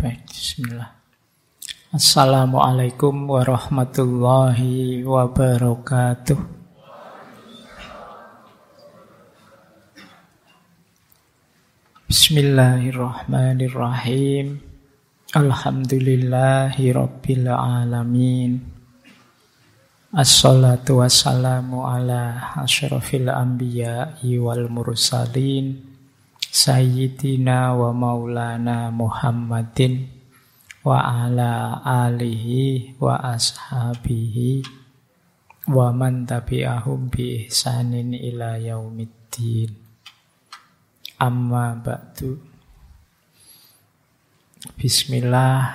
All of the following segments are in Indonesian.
Baik, bismillah. Assalamualaikum warahmatullahi wabarakatuh. Bismillahirrahmanirrahim. Alhamdulillahi rabbil alamin. Assalatu wassalamu ala asyrafil anbiya'i wal mursalin Sayyidina wa maulana Muhammadin wa ala alihi wa ashabihi wa man tabi'ahum bi ihsanin ila yaumiddin. Amma ba'du. Bismillah.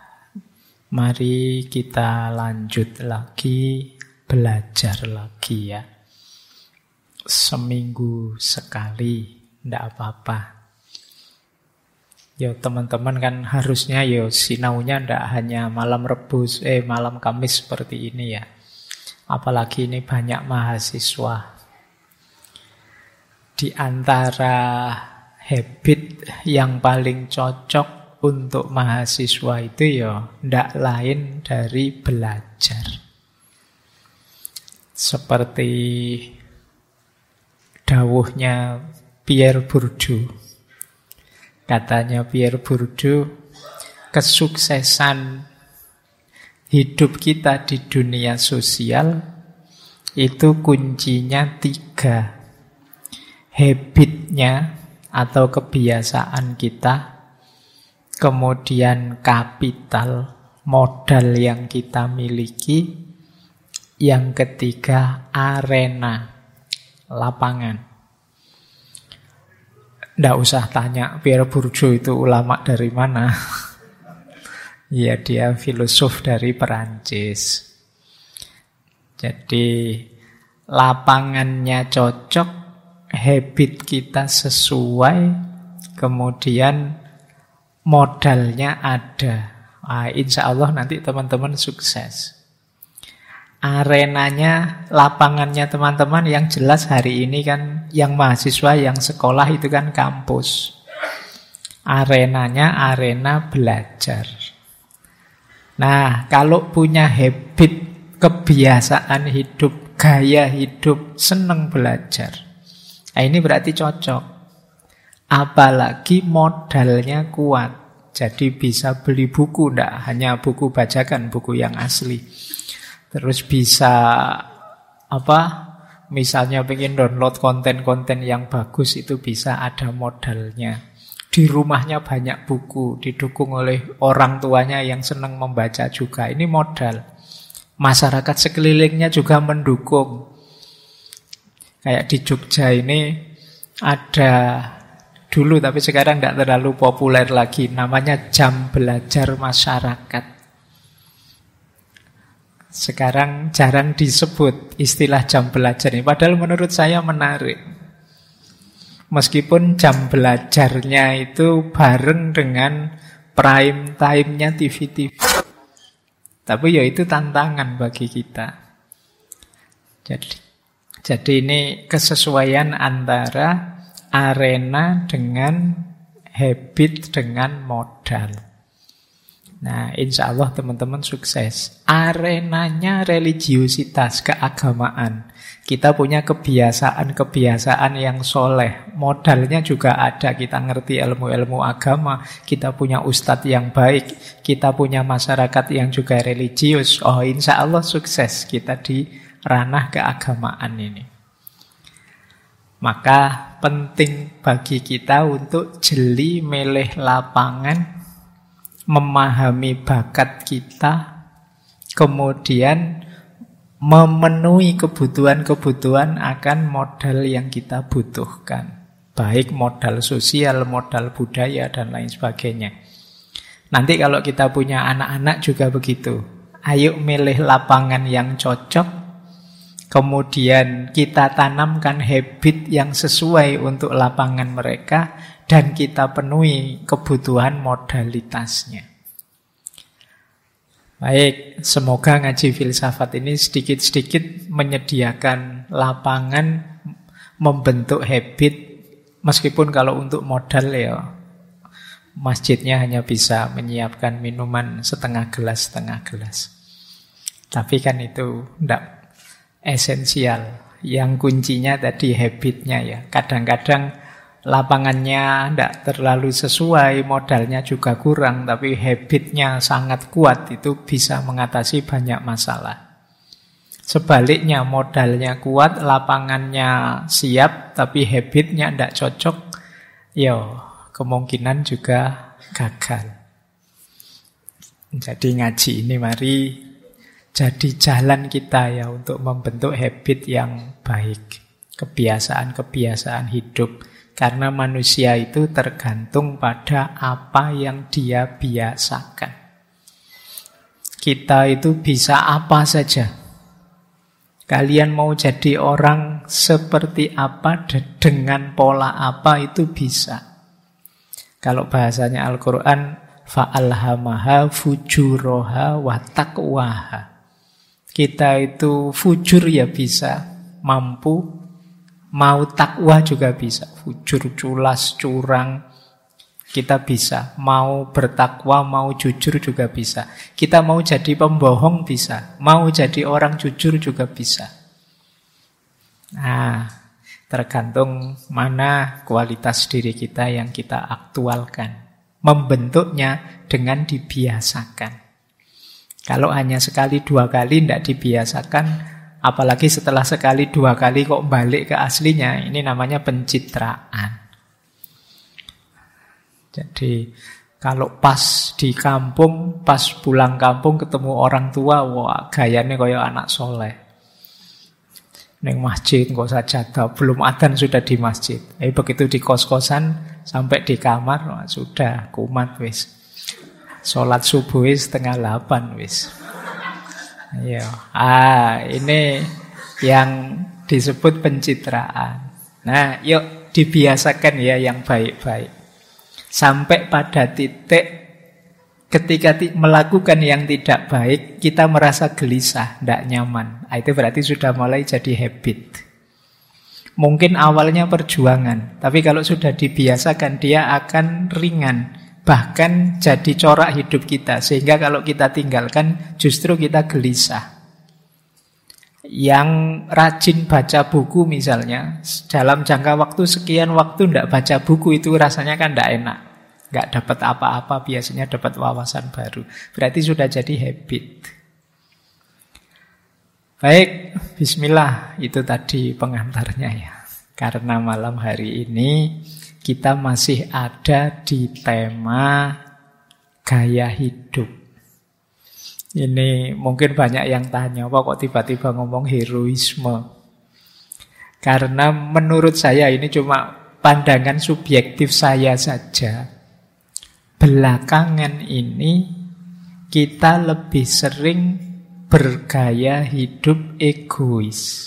Mari kita lanjut lagi, belajar lagi ya. Seminggu sekali. Nggak apa-apa. Ya teman-teman kan harusnya ya sinaunya nggak hanya malam malam Kamis seperti ini ya. Apalagi ini banyak mahasiswa. Di antara habit yang paling cocok untuk mahasiswa itu ya nggak lain dari belajar. Seperti dawuhnya Pierre Bourdieu. Katanya Pierre Bourdieu, kesuksesan hidup kita di dunia sosial itu kuncinya 3. Habitnya atau kebiasaan kita, kemudian kapital, modal yang kita miliki, yang ketiga arena, lapangan. Nggak usah tanya Pierre Bourdieu itu ulama dari mana. Ya dia filosof dari Perancis. Jadi lapangannya cocok, habit kita sesuai, kemudian modalnya ada. Insya Allah nanti teman-teman sukses. Arenanya, lapangannya teman-teman yang jelas hari ini kan yang mahasiswa, yang sekolah itu kan kampus. Arenanya arena belajar. Nah, kalau punya habit, kebiasaan hidup, gaya hidup, senang belajar. Nah, ini berarti cocok. Apalagi modalnya kuat. Jadi bisa beli buku, enggak hanya buku bajakan, buku yang asli. Terus bisa misalnya pengen download konten-konten yang bagus, itu bisa ada modalnya. Di rumahnya banyak buku, didukung oleh orang tuanya yang senang membaca juga. Ini modal. Masyarakat sekelilingnya juga mendukung. Kayak di Jogja ini ada dulu, tapi sekarang tidak terlalu populer lagi, namanya jam belajar masyarakat. Sekarang jarang disebut istilah jam belajar ini, padahal menurut saya menarik. Meskipun jam belajarnya itu bareng dengan prime time-nya TV-TV. Tapi ya itu tantangan bagi kita. Jadi ini kesesuaian antara arena dengan habit dengan modal. Nah, insya Allah teman-teman sukses. Arenanya religiositas, keagamaan. Kita punya kebiasaan-kebiasaan yang soleh. Modalnya juga ada. Kita ngerti ilmu-ilmu agama. Kita punya ustadz yang baik. Kita punya masyarakat yang juga religius. Oh, insya Allah sukses kita di ranah keagamaan ini. Maka penting bagi kita untuk jeli milih lapangan, memahami bakat kita, kemudian memenuhi kebutuhan-kebutuhan akan modal yang kita butuhkan. Baik modal sosial, modal budaya, dan lain sebagainya. Nanti kalau kita punya anak-anak juga begitu. Ayo milih lapangan yang cocok, kemudian kita tanamkan habit yang sesuai untuk lapangan mereka, dan kita penuhi kebutuhan modalitasnya. Baik, semoga ngaji filsafat ini sedikit-sedikit menyediakan lapangan membentuk habit, meskipun kalau untuk modal ya masjidnya hanya bisa menyiapkan minuman setengah gelas. Tapi kan itu tidak esensial. Yang kuncinya tadi habitnya ya. Kadang-kadang lapangannya tidak terlalu sesuai, modalnya juga kurang, tapi habitnya sangat kuat, itu bisa mengatasi banyak masalah. Sebaliknya modalnya kuat, lapangannya siap, tapi habitnya tidak cocok, ya kemungkinan juga gagal. Jadi ngaji ini mari jadi jalan kita ya untuk membentuk habit yang baik, kebiasaan-kebiasaan hidup. Karena manusia itu tergantung pada apa yang dia biasakan. Kita itu bisa apa saja. Kalian mau jadi orang seperti apa, dengan pola apa, itu bisa. Kalau bahasanya Al-Quran, fa'alhamaha fujuroha wa taqwaha. Kita itu fujur ya bisa, mampu. Mau takwa juga bisa. Fujur, culas, curang, kita bisa. Mau bertakwa, mau jujur juga bisa. Kita mau jadi pembohong bisa. Mau jadi orang jujur juga bisa. Nah, tergantung mana kualitas diri kita yang kita aktualkan. Membentuknya dengan dibiasakan. Kalau hanya sekali dua kali tidak dibiasakan, apalagi setelah sekali dua kali kok balik ke aslinya, ini namanya pencitraan. Jadi kalau pas di kampung, pas pulang kampung ketemu orang tua, wah gayanya kayak anak soleh. Neng masjid kok sajadah, belum adzan sudah di masjid. Begitu di kos-kosan sampai di kamar, wah, sudah kumat wis. Sholat subuh 7:30 wis. Ya, ini yang disebut pencitraan. Nah, yuk dibiasakan ya yang baik-baik. Sampai pada titik ketika melakukan yang tidak baik, kita merasa gelisah, tidak nyaman. Itu berarti sudah mulai jadi habit. Mungkin awalnya perjuangan, tapi kalau sudah dibiasakan, dia akan ringan. Bahkan jadi corak hidup kita. Sehingga kalau kita tinggalkan, justru kita gelisah. Yang rajin baca buku misalnya, dalam jangka waktu sekian waktu tidak baca buku, itu rasanya kan tidak enak. Nggak dapat apa-apa, biasanya dapat wawasan baru. Berarti sudah jadi habit. Baik, bismillah. Itu tadi pengantarnya ya. Karena malam hari ini kita masih ada di tema gaya hidup. Ini mungkin banyak yang tanya, kok tiba-tiba ngomong heroisme? Karena menurut saya ini cuma pandangan subjektif saya saja. Belakangan ini kita lebih sering bergaya hidup egois.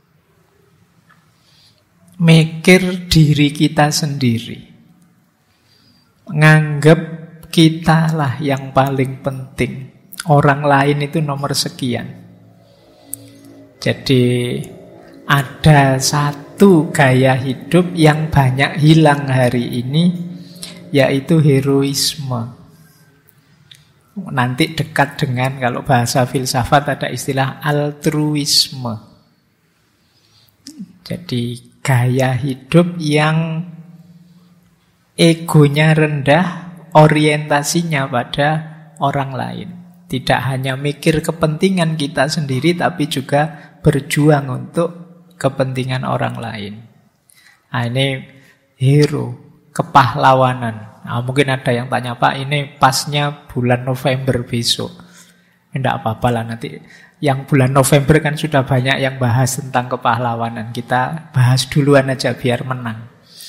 Mikir diri kita sendiri. Nganggep kitalah yang paling penting. Orang lain itu nomor sekian. Jadi ada satu gaya hidup yang banyak hilang hari ini, yaitu heroisme. Nanti dekat dengan, kalau bahasa filsafat ada istilah altruisme. Jadi gaya hidup yang egonya rendah, orientasinya pada orang lain. Tidak hanya mikir kepentingan kita sendiri, tapi juga berjuang untuk kepentingan orang lain. Nah, ini hero, kepahlawanan. Nah, mungkin ada yang tanya, Pak, ini pasnya bulan November besok. Tidak apa-apa lah nanti. Yang bulan November kan sudah banyak yang bahas tentang kepahlawanan. Kita bahas duluan aja biar menang.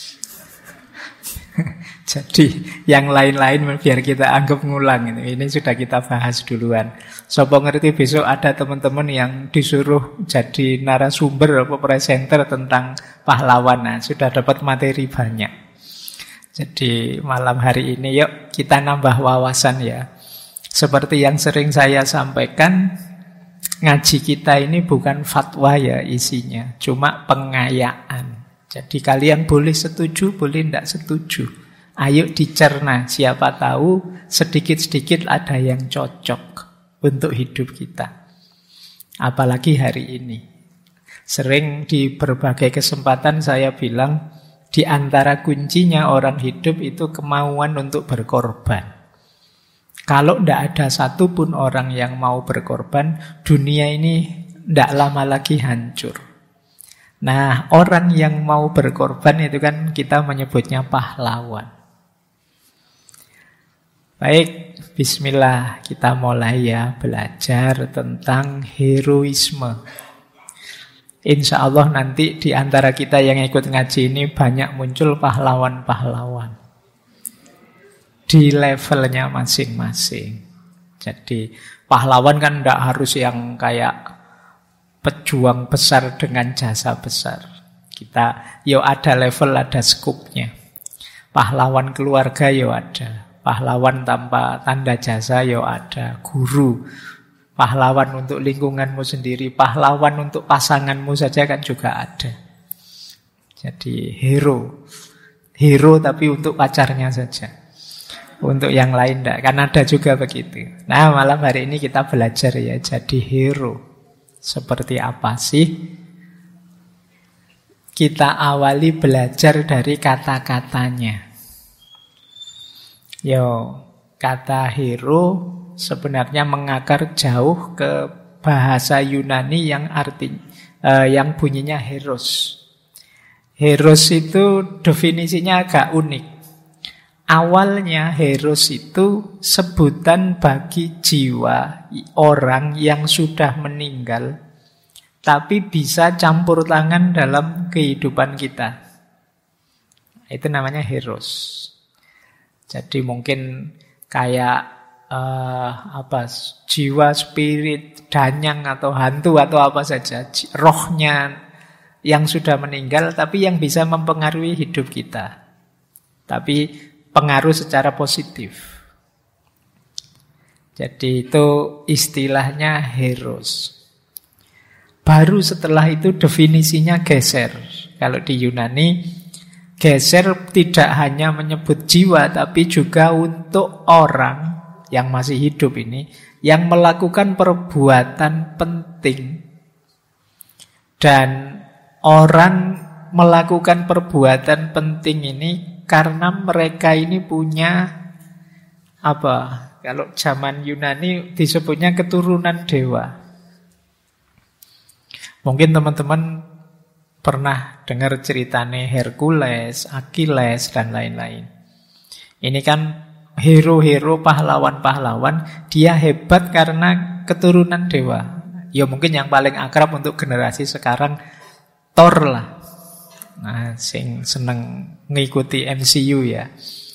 Jadi yang lain-lain biar kita anggap ngulang. Ini sudah kita bahas duluan. Sopo ngerti besok ada teman-teman yang disuruh jadi narasumber atau presenter tentang pahlawan. Nah, sudah dapat materi banyak. Jadi malam hari ini yuk kita nambah wawasan ya. Seperti yang sering saya sampaikan, ngaji kita ini bukan fatwa ya isinya, cuma pengayaan. Jadi kalian boleh setuju, boleh tidak setuju. Ayo dicerna, siapa tahu sedikit-sedikit ada yang cocok untuk hidup kita. Apalagi hari ini. Sering di berbagai kesempatan saya bilang, di antara kuncinya orang hidup itu kemauan untuk berkorban. Kalau tidak ada satupun orang yang mau berkorban, dunia ini tidak lama lagi hancur. Nah, orang yang mau berkorban itu kan kita menyebutnya pahlawan. Baik, bismillah, kita mulai ya belajar tentang heroisme. Insya Allah nanti di antara kita yang ikut ngaji ini banyak muncul pahlawan-pahlawan di levelnya masing-masing. Jadi pahlawan kan tidak harus yang kayak pejuang besar dengan jasa besar. Kita ada level, ada skupnya. Pahlawan keluarga ada. Pahlawan tanpa tanda jasa ada. Guru. Pahlawan untuk lingkunganmu sendiri. Pahlawan untuk pasanganmu saja kan juga ada. Jadi hero. Hero tapi untuk pacarnya saja. Untuk yang lain tidak. Kan ada juga begitu. Nah, malam hari ini kita belajar ya jadi hero. Seperti apa sih? Kita awali belajar dari kata-katanya. Kata hero sebenarnya mengakar jauh ke bahasa Yunani yang bunyinya heros. Heros itu definisinya agak unik. Awalnya heros itu sebutan bagi jiwa orang yang sudah meninggal, tapi bisa campur tangan dalam kehidupan kita. Itu namanya heros. Jadi mungkin kayak jiwa, spirit, danyang atau hantu atau apa saja, rohnya yang sudah meninggal tapi yang bisa mempengaruhi hidup kita. Tapi pengaruh secara positif. Jadi itu istilahnya heros. Baru setelah itu definisinya geser. Kalau di Yunani geser tidak hanya menyebut jiwa, tapi juga untuk orang yang masih hidup ini, yang melakukan perbuatan penting. Dan orang melakukan perbuatan penting ini karena mereka ini punya kalau zaman Yunani disebutnya keturunan dewa. Mungkin teman-teman pernah dengar ceritanya Hercules, Achilles, dan lain-lain. Ini kan hero-hero, pahlawan-pahlawan, dia hebat karena keturunan dewa. Ya mungkin yang paling akrab untuk generasi sekarang, Thor lah. Nah, sing seneng ngikuti MCU ya.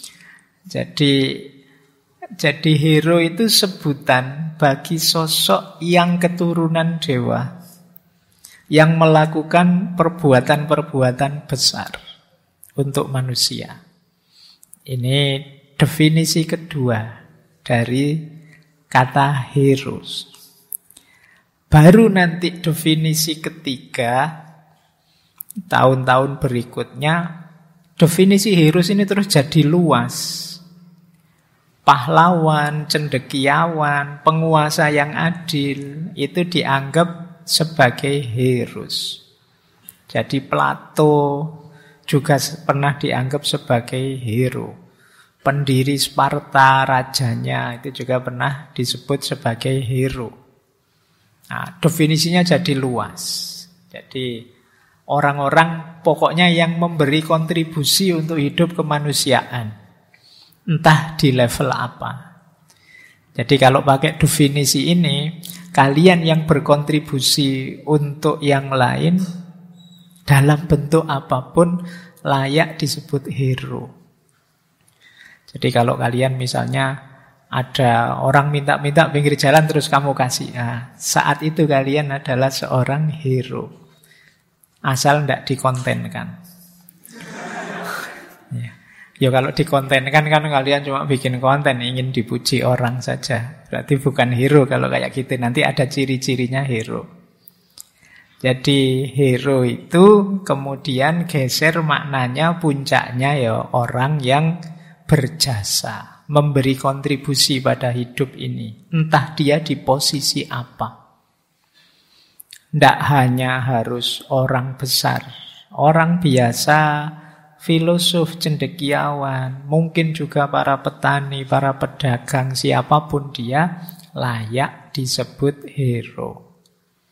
Jadi hero itu sebutan bagi sosok yang keturunan dewa, yang melakukan perbuatan-perbuatan besar untuk manusia. Ini definisi kedua dari kata heroes. Baru nanti definisi ketiga, tahun-tahun berikutnya, definisi heroes ini terus jadi luas. Pahlawan, cendekiawan, penguasa yang adil, itu dianggap sebagai heroes. Jadi Plato juga pernah dianggap sebagai hero. Pendiri Sparta, rajanya, itu juga pernah disebut sebagai hero. Nah, definisinya jadi luas. Jadi orang-orang pokoknya yang memberi kontribusi untuk hidup kemanusiaan. Entah di level apa. Jadi kalau pakai definisi ini, kalian yang berkontribusi untuk yang lain dalam bentuk apapun layak disebut hero. Jadi kalau kalian misalnya ada orang minta-minta pinggir jalan terus kamu kasih, saat itu kalian adalah seorang hero. Asal tidak dikontenkan. Ya kalau dikontenkan kan kalian cuma bikin konten, ingin dipuji orang saja. Berarti bukan hero kalau kayak gitu. Nanti ada ciri-cirinya hero. Jadi hero itu kemudian geser maknanya, puncaknya ya orang yang berjasa, memberi kontribusi pada hidup ini. Entah dia di posisi apa. Tidak hanya harus orang besar, orang biasa, filosof, cendekiawan, mungkin juga para petani, para pedagang, siapapun dia layak disebut hero.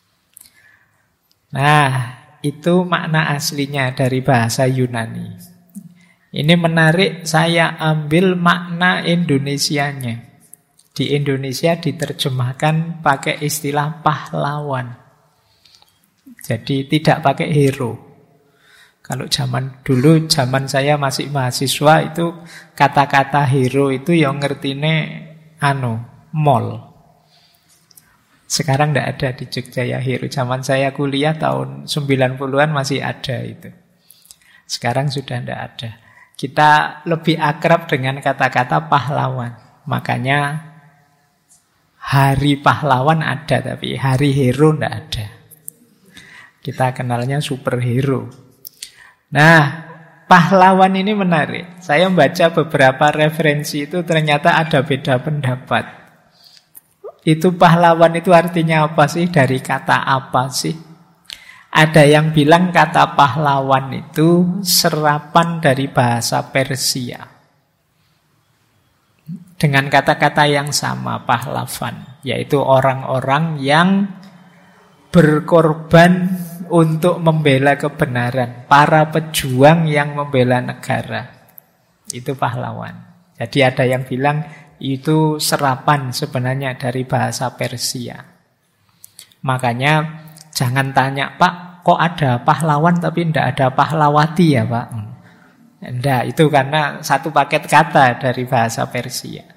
Nah, itu makna aslinya dari bahasa Yunani. Ini menarik, saya ambil makna Indonesianya. Di Indonesia diterjemahkan pakai istilah pahlawan. Jadi tidak pakai hero. Kalau zaman dulu, zaman saya masih mahasiswa, itu kata-kata hero itu yang ngertine mall. Sekarang tidak ada di Jogja ya hero. Zaman saya kuliah tahun 90-an masih ada itu. Sekarang sudah tidak ada. Kita lebih akrab dengan kata-kata pahlawan. Makanya hari pahlawan ada, tapi hari hero tidak ada. Kita kenalnya superhero. Nah, pahlawan ini menarik. Saya membaca beberapa referensi itu ternyata ada beda pendapat. Itu pahlawan itu artinya apa sih? Dari kata apa sih? Ada yang bilang kata pahlawan itu serapan dari bahasa Persia. Dengan kata-kata yang sama, pahlavan, yaitu orang-orang yang berkorban untuk membela kebenaran, para pejuang yang membela negara. Itu pahlawan. Jadi ada yang bilang itu serapan sebenarnya dari bahasa Persia. Makanya jangan tanya, Pak, kok ada pahlawan tapi tidak ada pahlawati ya Pak? Tidak, itu karena satu paket kata dari bahasa Persia.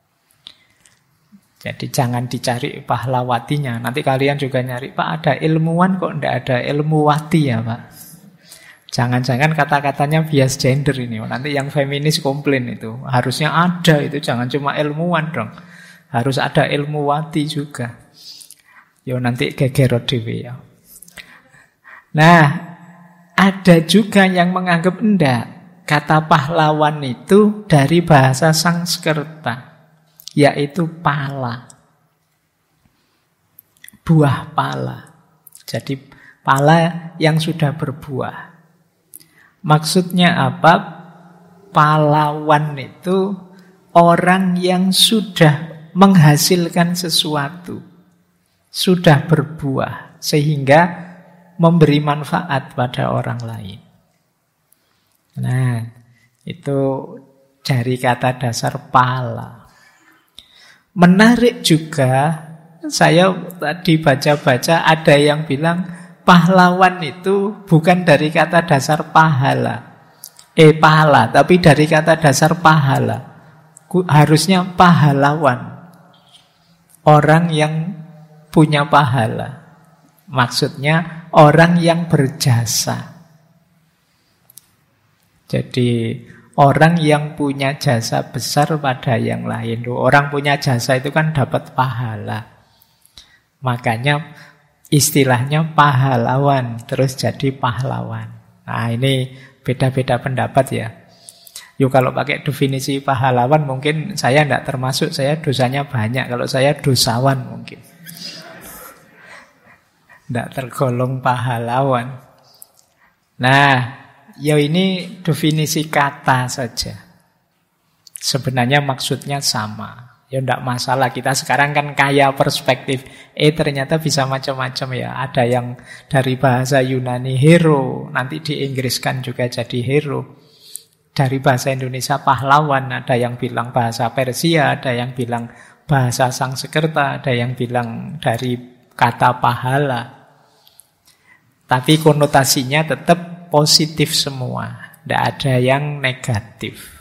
Jadi jangan dicari pahlawatinya. Nanti kalian juga nyari, Pak ada ilmuwan kok tidak ada ilmuwati ya Pak? Jangan-jangan kata-katanya bias gender ini. Nanti yang feminis komplain itu. Harusnya ada itu, jangan cuma ilmuwan dong. Harus ada ilmuwati juga. Yo nanti gegerot dewe ya. Nah, ada juga yang menganggap enggak. Kata pahlawan itu dari bahasa Sanskerta, yaitu pala. Buah pala. Jadi pala yang sudah berbuah. Maksudnya apa? Pahlawan itu orang yang sudah menghasilkan sesuatu, sudah berbuah, sehingga memberi manfaat pada orang lain. Nah, itu dari kata dasar pala. Menarik juga, saya tadi baca-baca ada yang bilang pahlawan itu bukan dari kata dasar pahala. Pahala, tapi dari kata dasar pahala. Harusnya pahlawan. Orang yang punya pahala. Maksudnya orang yang berjasa. Jadi orang yang punya jasa besar pada yang lain. Orang punya jasa itu kan dapat pahala. Makanya istilahnya pahlawan, terus jadi pahlawan. Nah ini beda-beda pendapat ya. Yuk kalau pakai definisi pahlawan mungkin saya tidak termasuk, saya dosanya banyak. Kalau saya dosawan mungkin. Tidak tergolong pahlawan. Nah, ya ini definisi kata saja. Sebenarnya maksudnya sama. Ya tidak masalah, kita sekarang kan kaya perspektif. Ternyata bisa macam-macam ya. Ada yang dari bahasa Yunani hero, nanti diinggriskan juga jadi hero. Dari bahasa Indonesia pahlawan, ada yang bilang bahasa Persia, ada yang bilang bahasa Sanskerta, ada yang bilang dari kata pahala. Tapi konotasinya tetap positif semua, tidak ada yang negatif.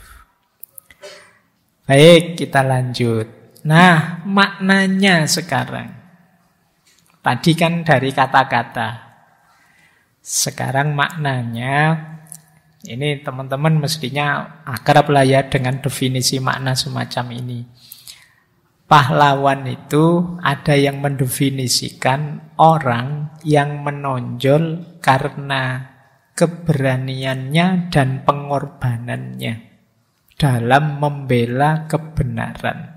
Baik, kita lanjut. Nah, maknanya sekarang. Tadi kan dari kata-kata. Sekarang maknanya, ini teman-teman mestinya akrab lah ya dengan definisi makna semacam ini. Pahlawan itu ada yang mendefinisikan orang yang menonjol karena keberaniannya dan pengorbanannya. dalam membela kebenaran.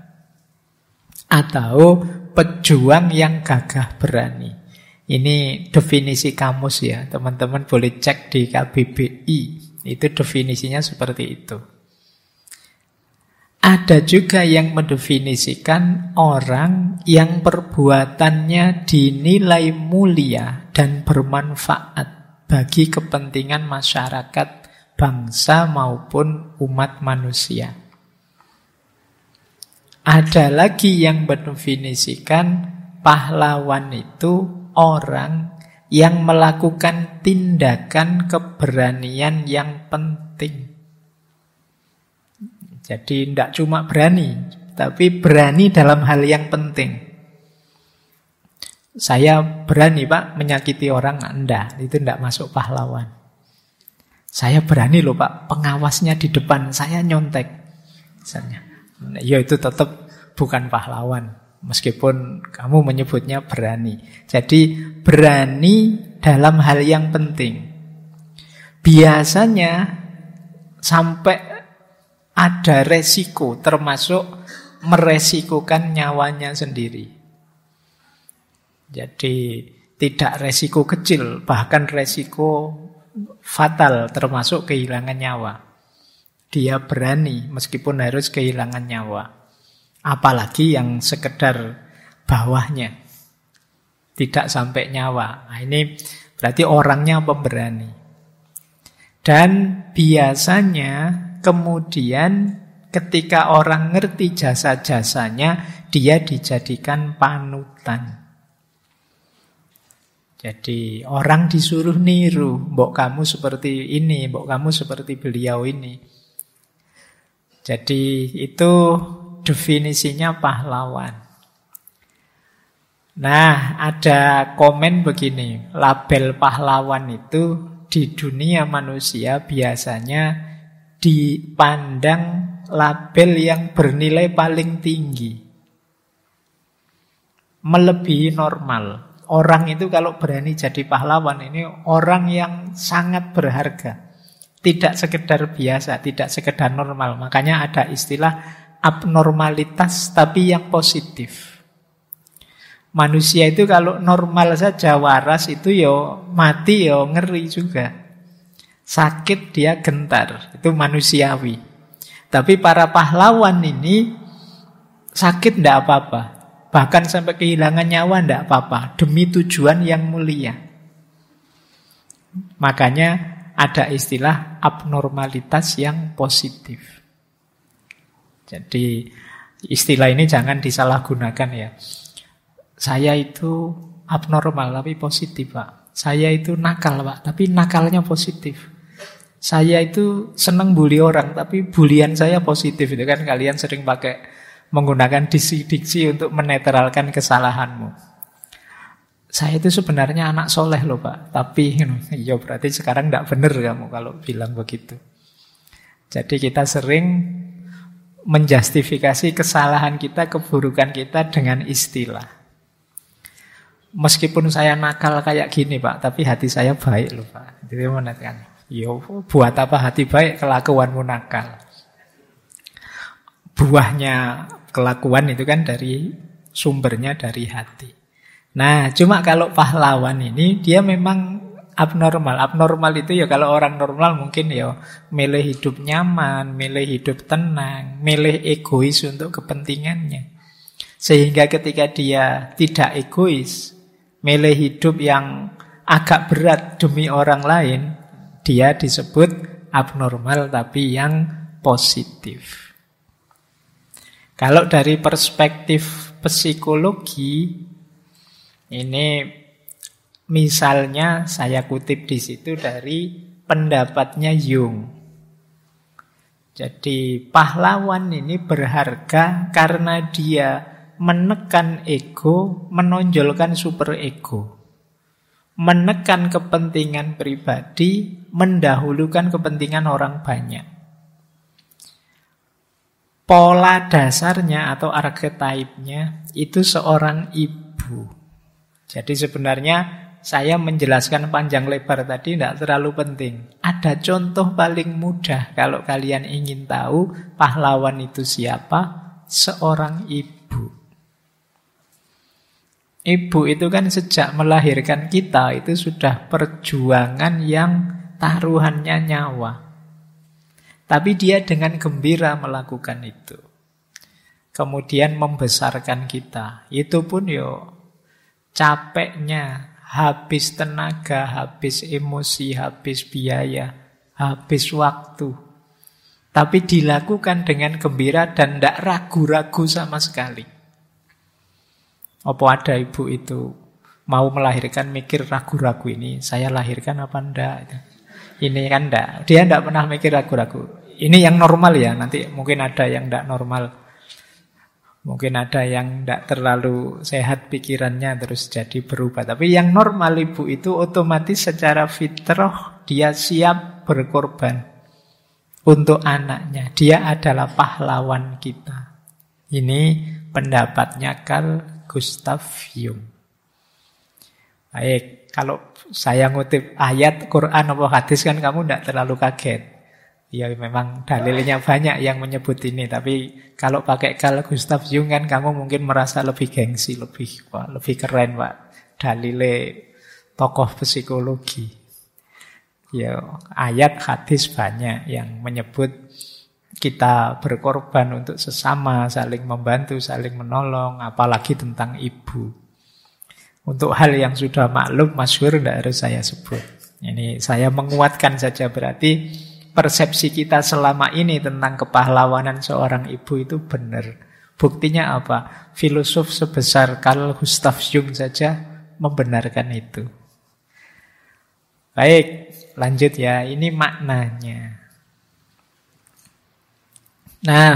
Atau pejuang yang gagah berani. Ini definisi kamus ya, teman-teman boleh cek di KBBI. Itu definisinya seperti itu. Ada juga yang mendefinisikan orang yang perbuatannya dinilai mulia dan bermanfaat bagi kepentingan masyarakat, bangsa maupun umat manusia. Ada lagi yang mendefinisikan pahlawan itu orang yang melakukan tindakan keberanian yang penting. Jadi tidak cuma berani, tapi berani dalam hal yang penting. Saya berani Pak menyakiti orang, enggak, itu tidak masuk pahlawan. Saya berani loh Pak, pengawasnya di depan saya nyontek, misalnya. Ya itu tetap bukan pahlawan, meskipun kamu menyebutnya berani. Jadi berani dalam hal yang penting. Biasanya sampai ada resiko, termasuk meresikokan nyawanya sendiri. Jadi tidak resiko kecil, bahkan resiko fatal, termasuk kehilangan nyawa. Dia berani meskipun harus kehilangan nyawa. Apalagi yang sekedar bawahnya, tidak sampai nyawa. Nah, ini berarti orangnya pemberani. Dan biasanya kemudian ketika orang ngerti jasa-jasanya, dia dijadikan panutan. Jadi orang disuruh niru, mbok kamu seperti ini, mbok kamu seperti beliau ini. Jadi itu definisinya pahlawan. Nah, ada komen begini, label pahlawan itu di dunia manusia biasanya dipandang label yang bernilai paling tinggi, melebihi normal. Orang itu kalau berani jadi pahlawan ini orang yang sangat berharga. Tidak sekedar biasa, tidak sekedar normal. Makanya ada istilah abnormalitas tapi yang positif. Manusia itu kalau normal saja waras itu yo mati yo ngeri juga. Sakit dia gentar, itu manusiawi. Tapi para pahlawan ini sakit tidak apa-apa. Bahkan sampai kehilangan nyawa tidak apa-apa. Demi tujuan yang mulia. Makanya ada istilah abnormalitas yang positif. Jadi istilah ini jangan disalahgunakan ya. Saya itu abnormal tapi positif Pak. Saya itu nakal Pak, tapi nakalnya positif. Saya itu senang bully orang, tapi bulian saya positif. Itu kan kalian sering pakai menggunakan diksi-diksi untuk menetralkan kesalahanmu. Saya itu sebenarnya anak soleh loh Pak, tapi ya berarti sekarang tidak benar kamu kalau bilang begitu. Jadi kita sering menjustifikasi kesalahan kita, keburukan kita dengan istilah. Meskipun saya nakal kayak gini Pak, tapi hati saya baik loh Pak. Jadi menekan. Yo, buat apa hati baik, kelakuanmu nakal. Buahnya kelakuan itu kan dari sumbernya dari hati. Nah, cuma kalau pahlawan ini dia memang abnormal. Abnormal itu ya kalau orang normal mungkin ya milih hidup nyaman, milih hidup tenang, milih egois untuk kepentingannya. Sehingga ketika dia tidak egois, milih hidup yang agak berat demi orang lain, dia disebut abnormal tapi yang positif. Kalau dari perspektif psikologi, ini misalnya saya kutip di situ dari pendapatnya Jung. Jadi pahlawan ini berharga karena dia menekan ego, menonjolkan superego. Menekan kepentingan pribadi, mendahulukan kepentingan orang banyak. Pola dasarnya atau archetype-nya itu seorang ibu. Jadi sebenarnya saya menjelaskan panjang lebar tadi tidak terlalu penting. Ada contoh paling mudah kalau kalian ingin tahu pahlawan itu siapa? Seorang ibu. Ibu itu kan sejak melahirkan kita itu sudah perjuangan yang taruhannya nyawa. Tapi dia dengan gembira melakukan itu. Kemudian membesarkan kita. Itu pun capeknya, habis tenaga, habis emosi, habis biaya, habis waktu. Tapi dilakukan dengan gembira dan tidak ragu-ragu sama sekali. Apa ada ibu itu mau melahirkan mikir ragu-ragu ini, saya lahirkan apa enggak? Ini kan enggak. Dia enggak pernah mikir ragu-ragu. Ini yang normal ya, nanti mungkin ada yang enggak normal. Mungkin ada yang tidak terlalu sehat pikirannya terus jadi berubah. Tapi yang normal ibu itu otomatis secara fitrah dia siap berkorban untuk anaknya. Dia adalah pahlawan kita. Ini pendapatnya Carl Gustav Jung. Baik, kalau saya ngutip ayat Quran atau hadis kan kamu tidak terlalu kaget. Ya memang dalilnya banyak yang menyebut ini. Tapi kalau pakai Carl Gustav Jung kan kamu mungkin merasa lebih gengsi, lebih keren Pak. Dalilnya tokoh psikologi. Ya ayat hadis banyak yang menyebut kita berkorban untuk sesama, saling membantu, saling menolong, apalagi tentang ibu. Untuk hal yang sudah maklum, masyhur tidak harus saya sebut. Ini saya menguatkan saja berarti persepsi kita selama ini tentang kepahlawanan seorang ibu itu benar. Buktinya apa? Filosof sebesar Carl Gustav Jung saja membenarkan itu. Baik, lanjut ya. Ini maknanya. Nah,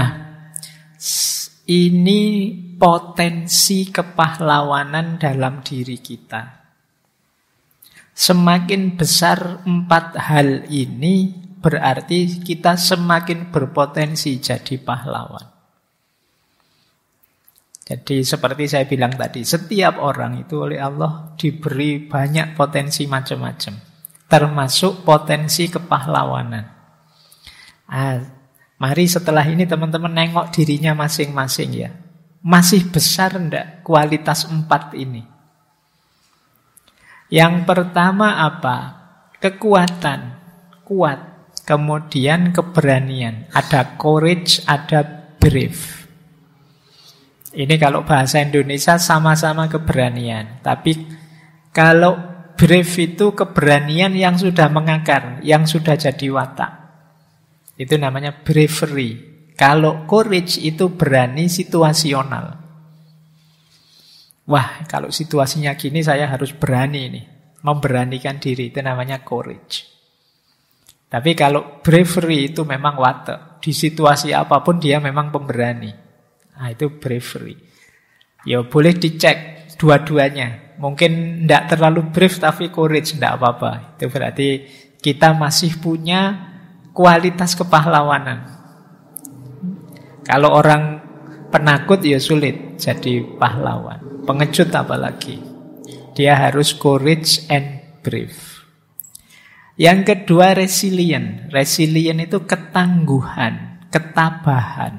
ini potensi kepahlawanan dalam diri kita. Semakin besar 4 hal ini, berarti kita semakin berpotensi jadi pahlawan. Jadi seperti saya bilang tadi, setiap orang itu oleh Allah diberi banyak potensi macam-macam. Termasuk potensi kepahlawanan. Mari setelah ini teman-teman nengok dirinya masing-masing ya. Masih besar enggak kualitas 4 ini? Yang pertama apa? Kekuatan. Kuat. Kemudian keberanian. Ada courage, ada brave. Ini kalau bahasa Indonesia sama-sama keberanian. Tapi kalau brave itu keberanian yang sudah mengakar, yang sudah jadi watak. Itu namanya bravery. Kalau courage itu berani situasional. Wah, kalau situasinya gini saya harus berani nih. Memberanikan diri, itu namanya courage. Tapi kalau bravery itu memang watak. Di situasi apapun dia memang pemberani. Nah, itu bravery. Ya boleh dicek dua-duanya. Mungkin tidak terlalu brave tapi courage tidak apa-apa. Itu berarti kita masih punya kualitas kepahlawanan. Kalau orang penakut ya sulit jadi pahlawan. Pengecut apalagi. Dia harus courage and brave. Yang kedua resilient. Resilient itu ketangguhan, ketabahan.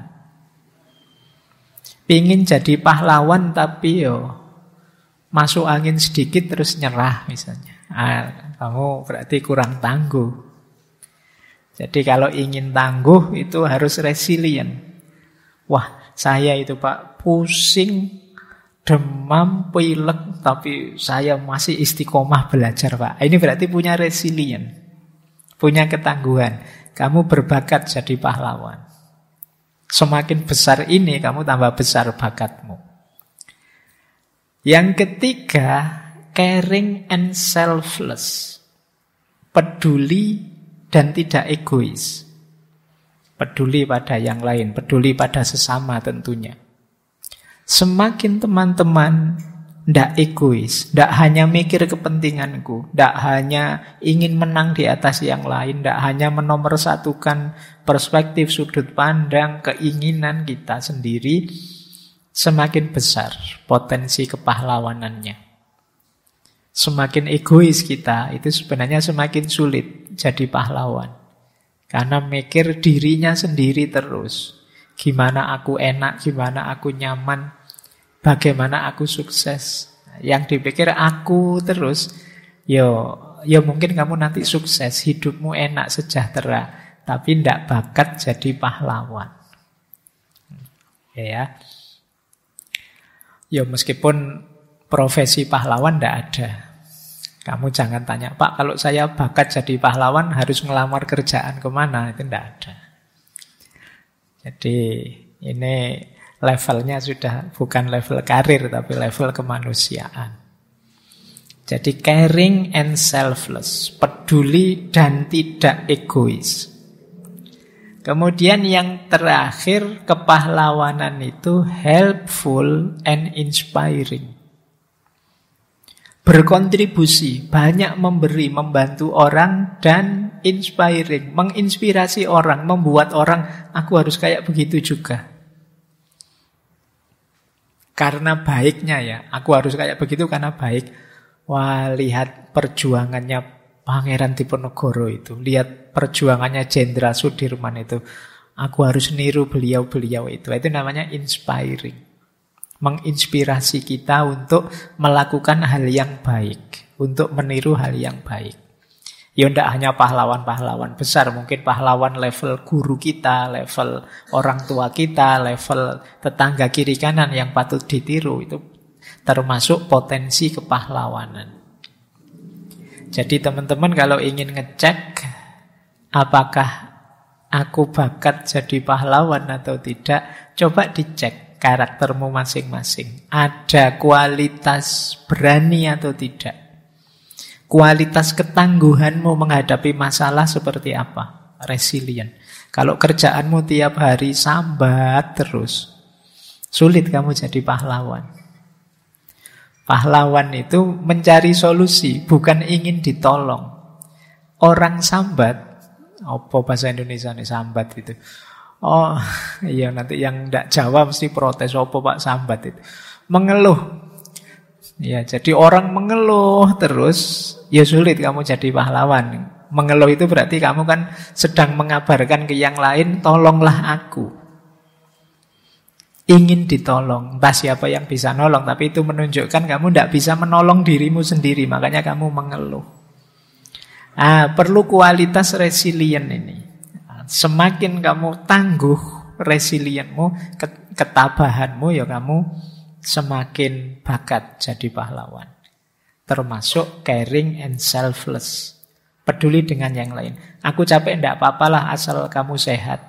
Pingin jadi pahlawan tapi masuk angin sedikit terus nyerah misalnya. Kamu berarti kurang tangguh. Jadi kalau ingin tangguh itu harus resilient. Wah, saya itu Pak pusing, demam, pilek, tapi saya masih istiqomah belajar Pak. Ini berarti punya resilient, punya ketangguhan. Kamu berbakat jadi pahlawan. Semakin besar ini, kamu tambah besar bakatmu. Yang ketiga, caring and selfless. Peduli dan tidak egois. Peduli pada yang lain, peduli pada sesama tentunya. Semakin teman-teman tidak egois, tidak hanya mikir kepentinganku, tidak hanya ingin menang di atas yang lain, tidak hanya menomorsatukan perspektif, sudut pandang, keinginan kita sendiri, semakin besar potensi kepahlawanannya. semakin egois kita, itu sebenarnya semakin sulit jadi pahlawan. Karena mikir dirinya sendiri terus. Gimana aku enak, gimana aku nyaman, bagaimana aku sukses. Yang dipikir aku terus, yo mungkin kamu nanti sukses, hidupmu enak, sejahtera, tapi tidak bakat jadi pahlawan. Ya, meskipun profesi pahlawan tidak ada. Kamu jangan tanya, Pak, kalau saya bakat jadi pahlawan harus ngelamar kerjaan kemana? Itu tidak ada. Jadi ini levelnya sudah bukan level karir, tapi level kemanusiaan. Jadi caring and selfless, peduli dan tidak egois. Kemudian yang terakhir, kepahlawanan itu helpful and inspiring. Berkontribusi, banyak memberi, membantu orang, dan inspiring, menginspirasi orang, membuat orang, aku harus kayak begitu juga. Karena baiknya ya, aku harus kayak begitu karena baik. Wah, lihat perjuangannya Pangeran Diponegoro itu, lihat perjuangannya Jenderal Sudirman itu, aku harus niru beliau-beliau itu. Itu namanya inspiring. Menginspirasi kita untuk melakukan hal yang baik, untuk meniru hal yang baik. Ya tidak hanya pahlawan-pahlawan besar, mungkin pahlawan level guru kita, level orang tua kita, level tetangga kiri kanan yang patut ditiru, itu termasuk potensi kepahlawanan. Jadi teman-teman kalau ingin ngecek apakah aku bakat jadi pahlawan atau tidak, coba dicek karaktermu masing-masing. Ada kualitas berani atau tidak? Kualitas ketangguhanmu menghadapi masalah seperti apa? Resilient. Kalau kerjaanmu tiap hari sambat terus, sulit kamu jadi pahlawan. Pahlawan itu mencari solusi, bukan ingin ditolong. Orang sambat, apa bahasa Indonesia nih sambat itu? Oh, iya nanti yang tidak Jawa mesti protes, apa Pak sambat itu? Mengeluh. Ya, jadi orang mengeluh terus, ya sulit kamu jadi pahlawan. Mengeluh itu berarti kamu kan sedang mengabarkan ke yang lain, tolonglah aku. Ingin ditolong, entah siapa yang bisa nolong, tapi itu menunjukkan kamu tidak bisa menolong dirimu sendiri, makanya kamu mengeluh. Perlu kualitas resilient ini. Semakin kamu tangguh resilientmu, ketabahanmu, ya kamu semakin bakat jadi pahlawan. Termasuk caring and selfless. Peduli dengan yang lain. Aku capek, tidak apa-apalah asal kamu sehat.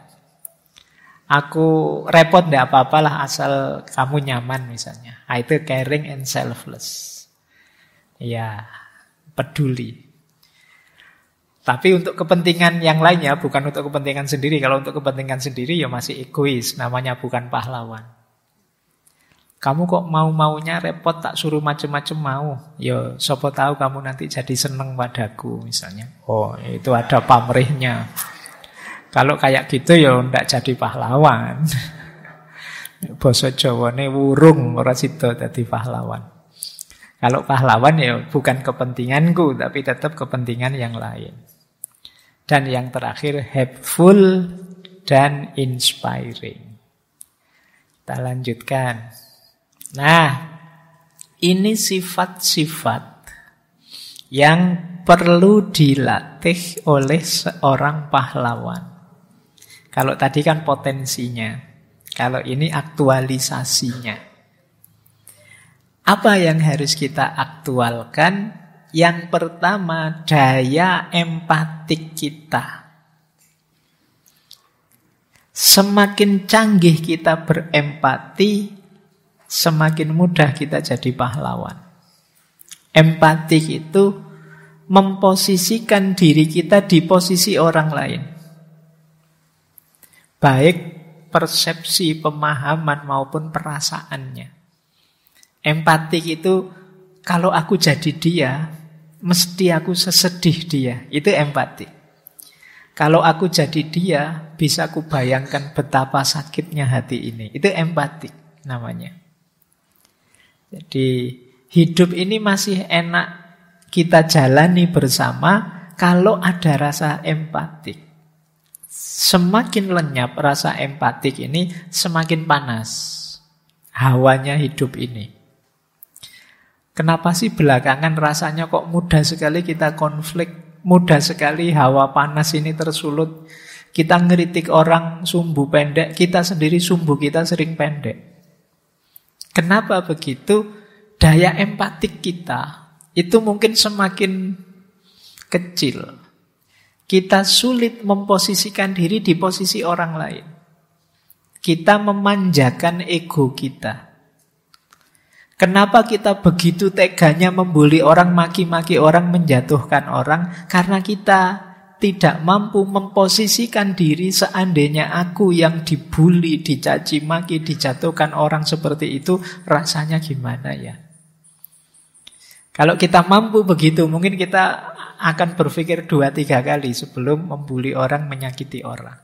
Aku repot, tidak apa-apalah asal kamu nyaman misalnya. Itu caring and selfless. Ya, peduli. Tapi untuk kepentingan yang lainnya, bukan untuk kepentingan sendiri. Kalau untuk kepentingan sendiri ya masih egois, namanya bukan pahlawan. Kamu kok mau-maunya repot, tak suruh macam-macam mau. Ya siapa tahu kamu nanti jadi seneng padaku misalnya. Oh, itu ada pamrihnya. Kalau kayak gitu ya ndak jadi pahlawan. Basa Jawane wurung ora sida dadi pahlawan. Kalau pahlawan ya bukan kepentinganku, tapi tetap kepentingan yang lain. Dan yang terakhir, helpful dan inspiring. Kita lanjutkan. Nah, ini sifat-sifat yang perlu dilatih oleh seorang pahlawan. Kalau tadi kan potensinya, kalau ini aktualisasinya. Apa yang harus kita aktualkan? Yang pertama, daya empatik kita. Semakin canggih kita berempati, semakin mudah kita jadi pahlawan. Empatik itu memposisikan diri kita di posisi orang lain. Baik persepsi, pemahaman maupun perasaannya. Empatik itu kalau aku jadi dia, mesti aku sesedih dia. Itu empati. Kalau aku jadi dia, bisa aku bayangkan betapa sakitnya hati ini. Itu empati namanya. Jadi hidup ini masih enak kita jalani bersama kalau ada rasa empatik. Semakin lenyap rasa empatik ini, semakin panas hawanya hidup ini. Kenapa sih belakangan rasanya kok mudah sekali kita konflik, mudah sekali hawa panas ini tersulut. Kita ngeritik orang sumbu pendek, kita sendiri sumbu kita sering pendek. Kenapa begitu? Daya empatik kita itu mungkin semakin kecil. Kita sulit memposisikan diri di posisi orang lain. Kita memanjakan ego kita. Kenapa kita begitu teganya membuli orang, maki-maki orang, menjatuhkan orang? Karena kita tidak mampu memposisikan diri seandainya aku yang dibuli, dicaci maki, dijatuhkan orang seperti itu, rasanya gimana ya? Kalau kita mampu begitu, mungkin kita akan berpikir 2-3 kali sebelum membuli orang, menyakiti orang.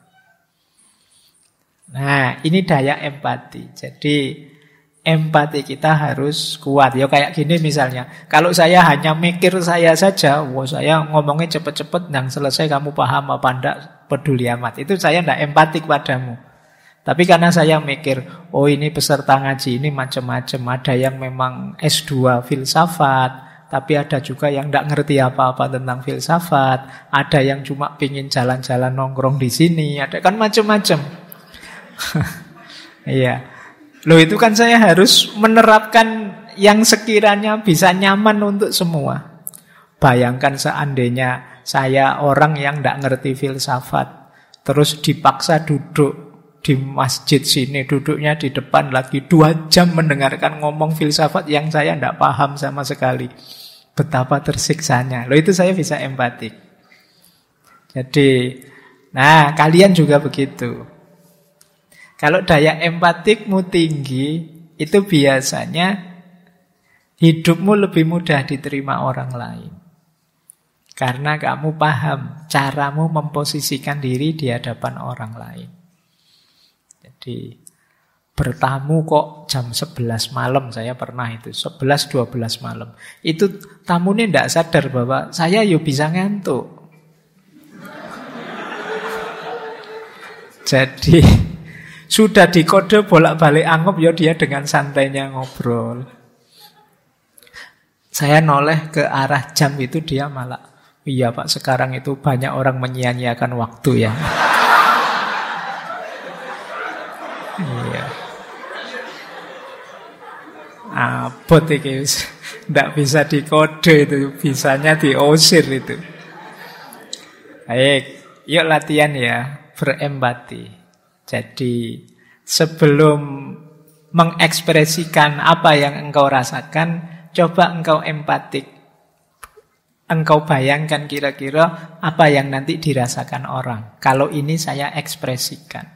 Nah, ini daya empati. Jadi empati kita harus kuat. Ya kayak gini misalnya, kalau saya hanya mikir saya saja, saya ngomongnya cepet-cepet dan selesai, kamu paham apa enggak, peduli amat. Itu saya enggak empatik padamu. Tapi karena saya mikir, oh ini peserta ngaji ini macam-macam. Ada yang memang S2 filsafat, tapi ada juga yang enggak ngerti apa-apa tentang filsafat. Ada yang cuma pingin jalan-jalan nongkrong di sini. Ada kan macam-macam. Iya. Loh itu kan saya harus menerapkan yang sekiranya bisa nyaman untuk semua. Bayangkan seandainya saya orang yang tidak ngerti filsafat, terus dipaksa duduk di masjid sini, duduknya di depan lagi 2 jam mendengarkan ngomong filsafat yang saya tidak paham sama sekali. Betapa tersiksanya. Loh itu saya bisa empatik. Jadi, nah kalian juga begitu. Kalau daya empatikmu tinggi, itu biasanya hidupmu lebih mudah diterima orang lain. Karena kamu paham caramu memposisikan diri di hadapan orang lain. Jadi bertamu kok jam 11 malam, saya pernah itu, 11-12 malam. Itu tamunya tidak sadar bahwa saya bisa ngantuk. Jadi sudah dikode bolak-balik anggap ya dia dengan santainya ngobrol. Saya noleh ke arah jam itu, dia malah, iya Pak, sekarang itu banyak orang menyia-nyiakan waktu ya. Iya. Abot iki ndak bisa dikode itu, bisanya diusir itu. Baik, yuk latihan ya, berempati. Jadi sebelum mengekspresikan apa yang engkau rasakan, coba engkau empatik. Engkau bayangkan kira-kira apa yang nanti dirasakan orang kalau ini saya ekspresikan.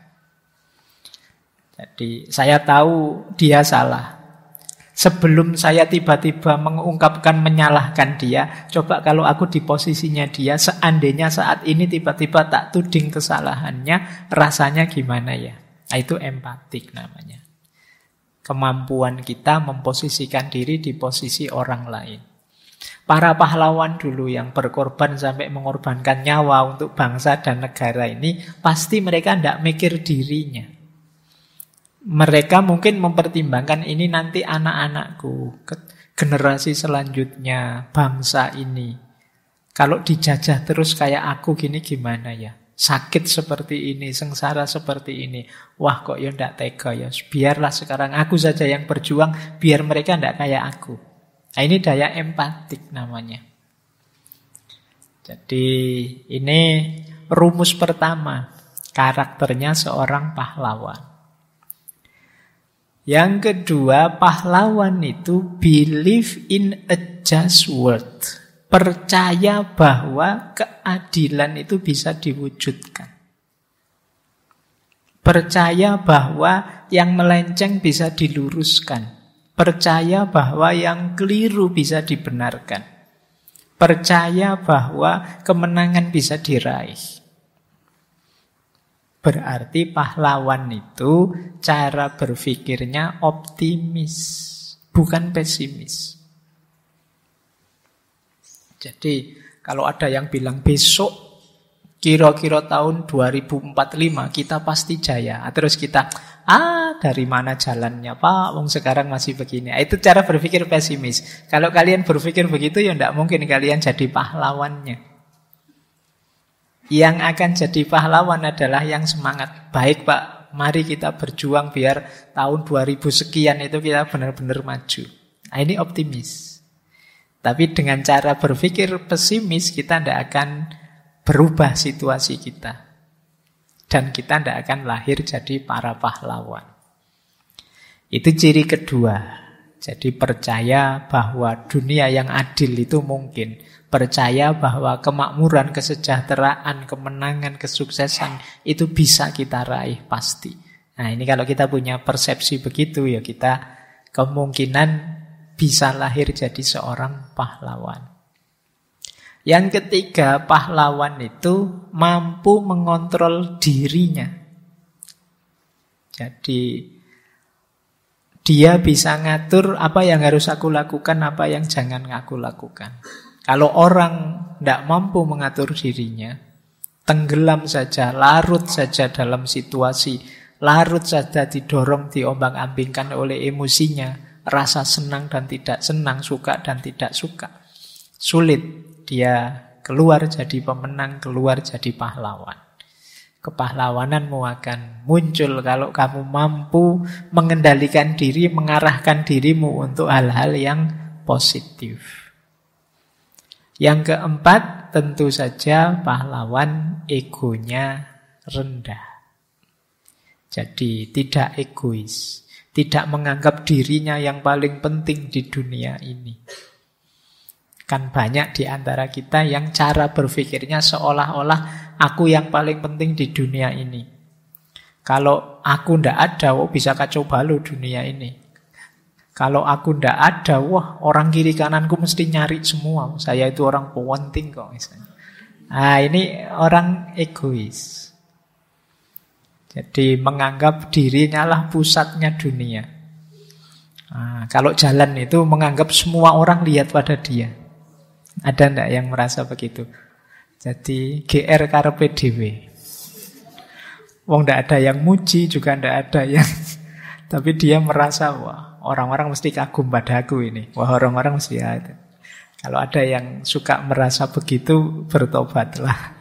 Jadi saya tahu dia salah. Sebelum saya tiba-tiba mengungkapkan, menyalahkan dia, coba kalau aku di posisinya dia, seandainya saat ini tiba-tiba tak tuding kesalahannya, rasanya gimana ya? Nah, itu empatik namanya. Kemampuan kita memposisikan diri di posisi orang lain. Para pahlawan dulu yang berkorban sampai mengorbankan nyawa untuk bangsa dan negara ini, pasti mereka tidak mikir dirinya. Mereka mungkin mempertimbangkan ini nanti anak-anakku, generasi selanjutnya, bangsa ini. Kalau dijajah terus kayak aku gini gimana ya? Sakit seperti ini, sengsara seperti ini. Wah kok ya ndak tega ya. Biarlah sekarang aku saja yang berjuang, biar mereka ndak kayak aku. Nah, ini daya empatik namanya. Jadi ini rumus pertama, karakternya seorang pahlawan. Yang kedua, pahlawan itu believe in a just world. Percaya bahwa keadilan itu bisa diwujudkan. Percaya bahwa yang melenceng bisa diluruskan. Percaya bahwa yang keliru bisa dibenarkan. Percaya bahwa kemenangan bisa diraih. Berarti pahlawan itu cara berpikirnya optimis, bukan pesimis. Jadi kalau ada yang bilang besok kira-kira tahun 2045 kita pasti jaya. Terus kita, dari mana jalannya Pak? Wong sekarang masih begini. Itu cara berpikir pesimis. Kalau kalian berpikir begitu ya tidak mungkin kalian jadi pahlawannya. Yang akan jadi pahlawan adalah yang semangat. Baik Pak, mari kita berjuang biar tahun 2000 sekian itu kita benar-benar maju. Nah, ini optimis. Tapi dengan cara berpikir pesimis kita tidak akan berubah situasi kita. Dan kita tidak akan lahir jadi para pahlawan. Itu ciri kedua. Jadi percaya bahwa dunia yang adil itu mungkin. Percaya bahwa kemakmuran, kesejahteraan, kemenangan, kesuksesan itu bisa kita raih pasti. Nah ini kalau kita punya persepsi begitu ya kita kemungkinan bisa lahir jadi seorang pahlawan. Yang ketiga, pahlawan itu mampu mengontrol dirinya. Jadi dia bisa ngatur apa yang harus aku lakukan, apa yang jangan aku lakukan. Kalau orang tidak mampu mengatur dirinya, tenggelam saja, larut saja dalam situasi, larut saja didorong, diombang-ambingkan oleh emosinya, rasa senang dan tidak senang, suka dan tidak suka. Sulit dia keluar jadi pemenang, keluar jadi pahlawan. Kepahlawananmu akan muncul kalau kamu mampu mengendalikan diri, mengarahkan dirimu untuk hal-hal yang positif. Yang keempat, tentu saja pahlawan egonya rendah. Jadi tidak egois, tidak menganggap dirinya yang paling penting di dunia ini. Kan banyak di antara kita yang cara berpikirnya seolah-olah aku yang paling penting di dunia ini. Kalau aku ndak ada, bisa kacau balau dunia ini. Kalau aku ndak ada, orang kiri kananku mesti nyari semua. Saya itu orang penting kok misalnya. Nah ini orang egois. Jadi menganggap dirinya lah pusatnya dunia. Nah, kalau jalan itu menganggap semua orang lihat pada dia. Ada enggak yang merasa begitu? Jadi GR karepe dhewe. Wong ndak ada yang muji, juga ndak ada yang tapi dia merasa orang-orang mesti kagum padaku ini. Orang-orang mesti ada. Kalau ada yang suka merasa begitu, bertobatlah.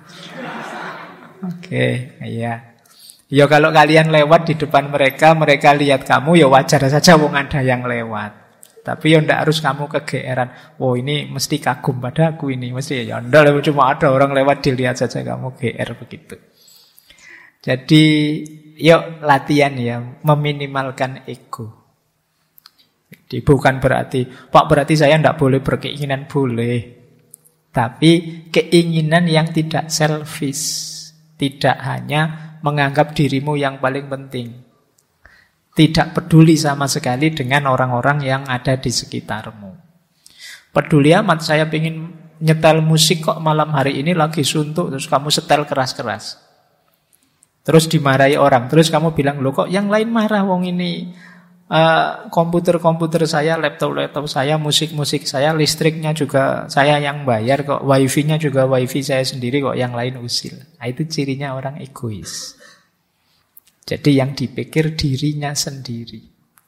Oke, iya. Ya kalau kalian lewat di depan mereka, mereka lihat kamu, ya wajar saja wong ada yang lewat. Tapi ya ndak harus kamu kegeeran. Ini mesti kagum padaku ini, mesti ya ndak, cuma ada orang lewat dilihat saja kamu GR begitu. Jadi, yuk latihan ya, meminimalkan ego. Jadi bukan berarti, Pak berarti saya ndak boleh berkeinginan, boleh. Tapi keinginan yang tidak selfish, tidak hanya menganggap dirimu yang paling penting. Tidak peduli sama sekali dengan orang-orang yang ada di sekitarmu. Peduli amat, saya ingin nyetel musik kok malam hari ini lagi suntuk, terus kamu setel keras-keras. Terus dimarahi orang, terus kamu bilang, loh kok yang lain marah, wong ini komputer-komputer saya, laptop-laptop saya, musik-musik saya, listriknya juga saya yang bayar kok, wifi-nya juga wifi saya sendiri kok, yang lain usil. Nah, itu cirinya orang egois. Jadi yang dipikir dirinya sendiri.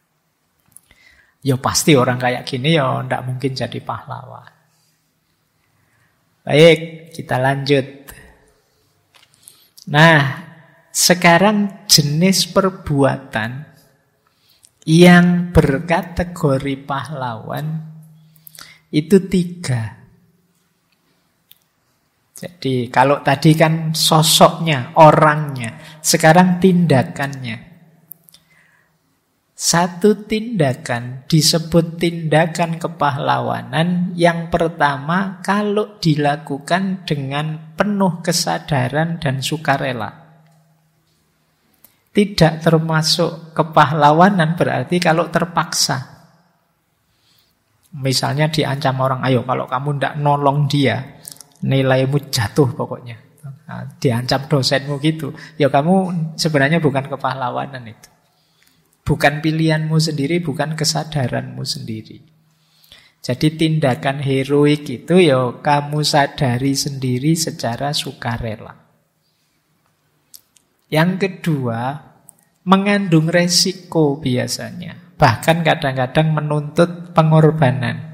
Ya pasti orang kayak gini ya tidak mungkin jadi pahlawan. Baik, kita lanjut. Nah, sekarang jenis perbuatan yang berkategori pahlawan itu 3. Jadi kalau tadi kan sosoknya, orangnya, sekarang tindakannya. Satu tindakan disebut tindakan kepahlawanan. Yang pertama, kalau dilakukan dengan penuh kesadaran dan sukarela. Tidak termasuk kepahlawanan berarti kalau terpaksa. Misalnya diancam orang, ayo kalau kamu tidak nolong dia, nilaimu jatuh pokoknya. Nah, diancam dosenmu gitu. Ya kamu sebenarnya bukan kepahlawanan itu. Bukan pilihanmu sendiri, bukan kesadaranmu sendiri. Jadi tindakan heroik itu ya kamu sadari sendiri secara sukarela. Yang kedua, mengandung resiko biasanya. Bahkan kadang-kadang menuntut pengorbanan.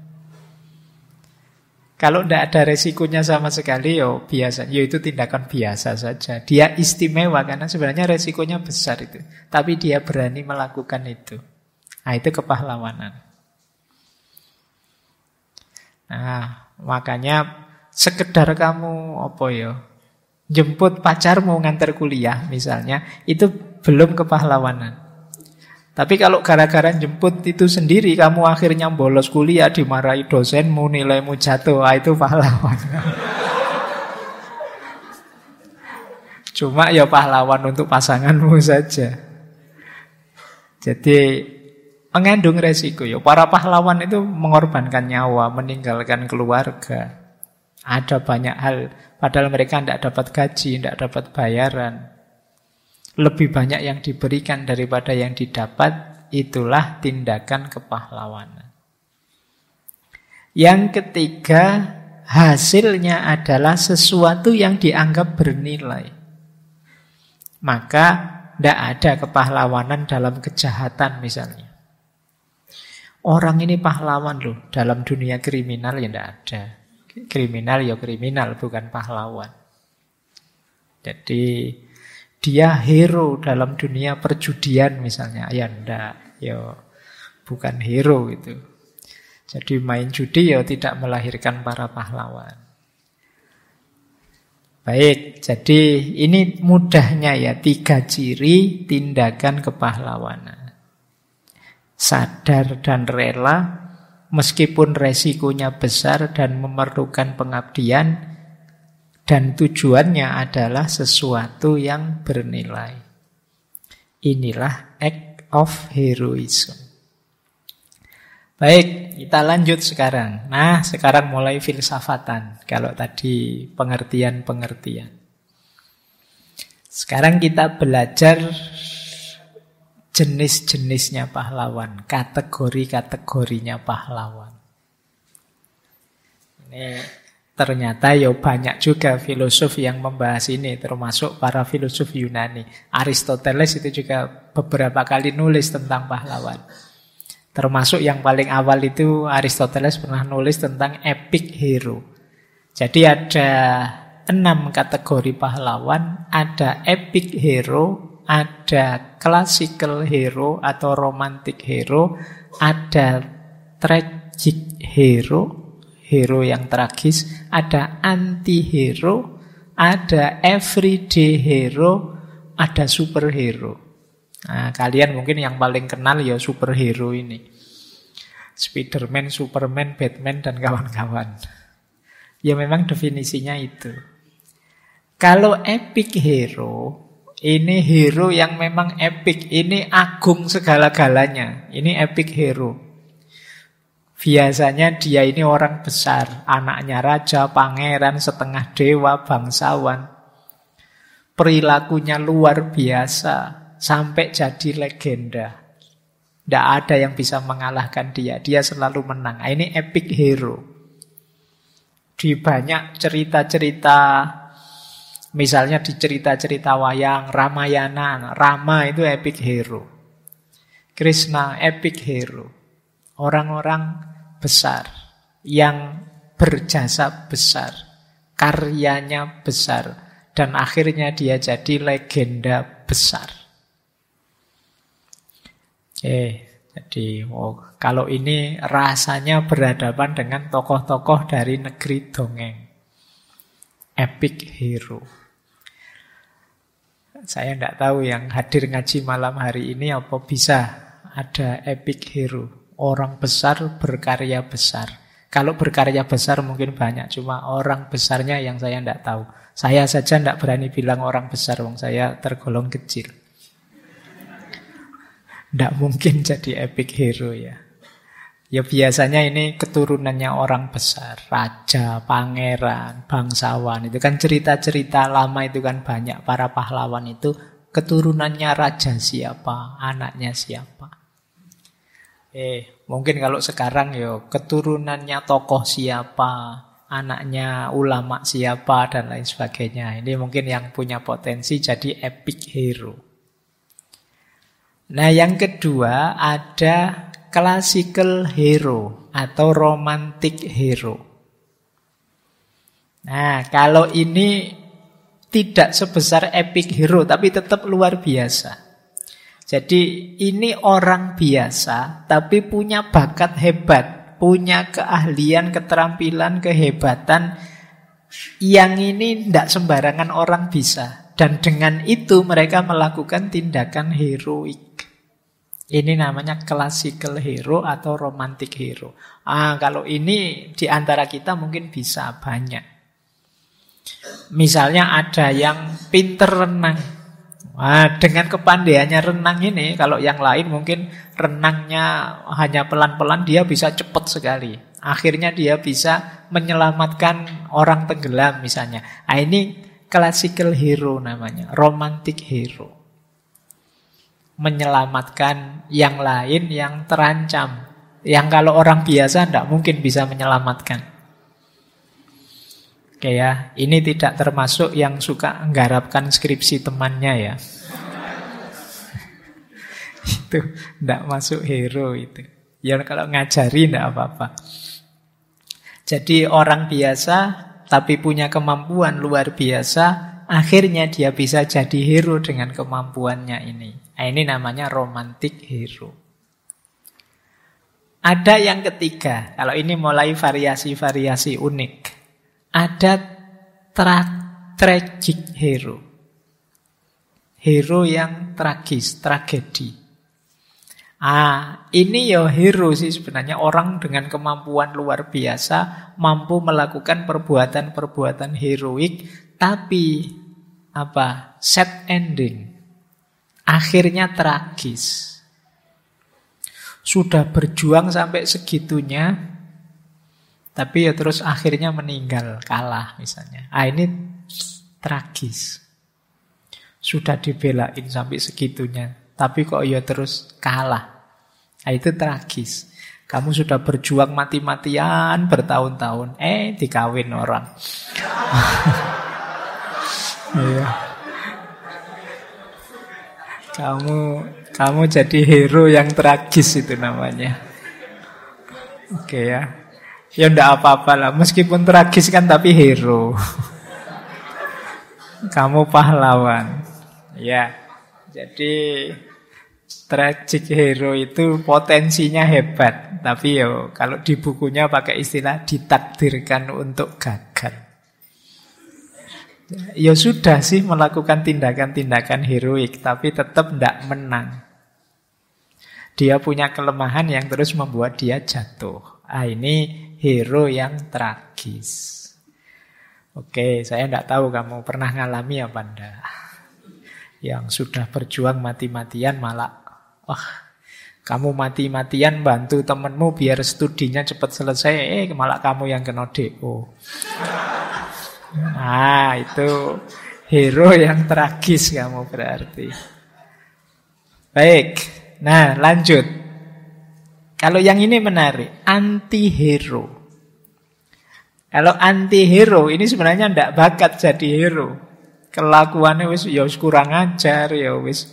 Kalau tidak ada resikonya sama sekali, ya biasa, ya itu tindakan biasa saja. Dia istimewa karena sebenarnya resikonya besar itu. Tapi dia berani melakukan itu. Nah, itu kepahlawanan. Nah, makanya sekedar kamu jemput pacarmu ngantar kuliah misalnya, itu belum kepahlawanan. Tapi kalau gara-gara jemput itu sendiri kamu akhirnya bolos kuliah, dimarahi dosenmu, nilaimu jatuh, itu pahlawan. Cuma ya pahlawan untuk pasanganmu saja. Jadi mengandung resiko ya. Para pahlawan itu mengorbankan nyawa, meninggalkan keluarga. Ada banyak hal, padahal mereka tidak dapat gaji, tidak dapat bayaran. Lebih banyak yang diberikan daripada yang didapat, itulah tindakan kepahlawanan. Yang ketiga, hasilnya adalah sesuatu yang dianggap bernilai. Maka tidak ada kepahlawanan dalam kejahatan misalnya. Orang ini pahlawan loh, dalam dunia kriminal ya tidak ada. Kriminal ya kriminal, bukan pahlawan. Jadi dia hero dalam dunia perjudian misalnya, ya ndak, ya bukan hero itu. Jadi main judi ya tidak melahirkan para pahlawan. Baik, jadi ini mudahnya ya 3 ciri tindakan kepahlawanan. Sadar dan rela, meskipun resikonya besar dan memerlukan pengabdian, dan tujuannya adalah sesuatu yang bernilai. Inilah act of heroism. Baik, kita lanjut sekarang. Nah, sekarang mulai filsafatan. Kalau tadi pengertian-pengertian. Sekarang kita belajar jenis-jenisnya pahlawan, kategori-kategorinya pahlawan. Ini ternyata ya banyak juga filosof yang membahas ini, termasuk para filosof Yunani. Aristoteles itu juga beberapa kali nulis tentang pahlawan. Termasuk yang paling awal itu Aristoteles pernah nulis tentang epic hero. Jadi ada 6 kategori pahlawan, ada epic hero, ada classical hero atau romantic hero, ada tragic hero, hero yang tragis, ada anti-hero, ada everyday hero, ada superhero. Nah, kalian mungkin yang paling kenal ya superhero ini. Spiderman, Superman, Batman, dan kawan-kawan. Ya memang definisinya itu. Kalau epic hero, ini hero yang memang epic, ini agung segala-galanya. Ini epic hero. Biasanya dia ini orang besar, anaknya raja, pangeran, setengah dewa, bangsawan. Perilakunya luar biasa, sampai jadi legenda. Tidak ada yang bisa mengalahkan dia, dia selalu menang. Ini epic hero. Di banyak cerita-cerita, misalnya di cerita-cerita wayang, Ramayana, Rama itu epic hero. Krishna, epic hero. Orang-orang besar, yang berjasa besar, karyanya besar, dan akhirnya dia jadi legenda besar. Jadi kalau ini rasanya berhadapan dengan tokoh-tokoh dari negeri dongeng. Epic hero. Saya tidak tahu yang hadir ngaji malam hari ini apa bisa ada epic hero. Orang besar berkarya besar. Kalau berkarya besar mungkin banyak, cuma orang besarnya yang saya tidak tahu. Saya saja tidak berani bilang orang besar, wong saya tergolong kecil. Tidak mungkin jadi epic hero ya. Ya biasanya ini keturunannya orang besar, raja, pangeran, bangsawan. Itu kan cerita-cerita lama itu kan banyak. Para pahlawan itu keturunannya raja siapa, anaknya siapa. Mungkin kalau sekarang keturunannya tokoh siapa, anaknya ulama siapa, dan lain sebagainya. Ini mungkin yang punya potensi jadi epic hero. Nah, yang kedua ada classical hero atau romantic hero. Nah, kalau ini tidak sebesar epic hero, tapi tetap luar biasa. Jadi ini orang biasa, tapi punya bakat hebat, punya keahlian, keterampilan, kehebatan yang ini tidak sembarangan orang bisa. Dan dengan itu mereka melakukan tindakan heroik. Ini namanya classical hero atau romantic hero. Kalau ini di antara kita mungkin bisa banyak. Misalnya ada yang pinter renang. Dengan kepandaiannya renang ini, kalau yang lain mungkin renangnya hanya pelan-pelan, dia bisa cepat sekali. Akhirnya dia bisa menyelamatkan orang tenggelam misalnya. Ini classical hero namanya, romantic hero. Menyelamatkan yang lain yang terancam. Yang kalau orang biasa tidak mungkin bisa menyelamatkan. Oke ya, ini tidak termasuk yang suka menggarapkan skripsi temannya ya. Itu tidak masuk hero itu. Ya kalau ngajari tidak apa-apa. Jadi orang biasa tapi punya kemampuan luar biasa, akhirnya dia bisa jadi hero dengan kemampuannya ini. Ini namanya romantic hero. Ada yang ketiga, kalau ini mulai variasi-variasi unik. Ada tragic hero. Hero yang tragis, tragedi. Ini hero sih sebenarnya, orang dengan kemampuan luar biasa, mampu melakukan perbuatan-perbuatan heroik, tapi sad ending. Akhirnya tragis. Sudah berjuang sampai segitunya, tapi terus akhirnya meninggal, kalah misalnya. Ini tragis. Sudah dibelain sampai segitunya, tapi kok terus kalah. Itu tragis. Kamu sudah berjuang mati-matian bertahun-tahun, dikawin orang. Iya. Kamu jadi hero yang tragis itu namanya. Oke ya. Ya enggak apa-apa lah, meskipun tragis kan tapi hero. Kamu pahlawan. Ya. Jadi tragic hero itu potensinya hebat, tapi kalau di bukunya pakai istilah ditakdirkan untuk gagal. Ya sudah sih melakukan tindakan-tindakan heroik, tapi tetap tidak menang. Dia punya kelemahan yang terus membuat dia jatuh. Ini hero yang tragis. Oke, saya tidak tahu kamu pernah ngalami apa enggak. Yang sudah berjuang mati-matian malah, kamu mati-matian bantu temenmu biar studinya cepat selesai, malah kamu yang kena DO. Itu hero yang tragis kamu berarti. Baik, lanjut. Kalau yang ini menarik, anti-hero. Kalau anti-hero ini sebenarnya tidak bakat jadi hero. Kelakuannya wis kurang ajar wis.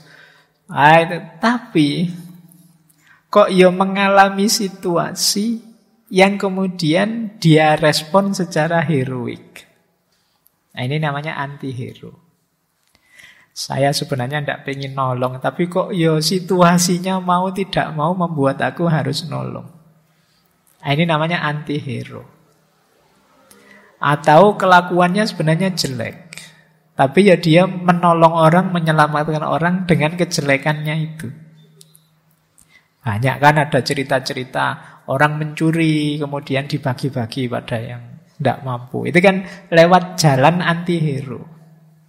Tapi kok mengalami situasi yang kemudian dia respon secara heroik. Ini namanya anti-hero. Saya sebenarnya tidak pengen nolong, tapi kok situasinya mau tidak mau membuat aku harus nolong. Ini namanya anti-hero. Atau kelakuannya sebenarnya jelek, tapi dia menolong orang, menyelamatkan orang dengan kejelekannya itu. Banyak kan ada cerita-cerita orang mencuri kemudian dibagi-bagi pada yang tidak mampu. Itu kan lewat jalan anti-hero.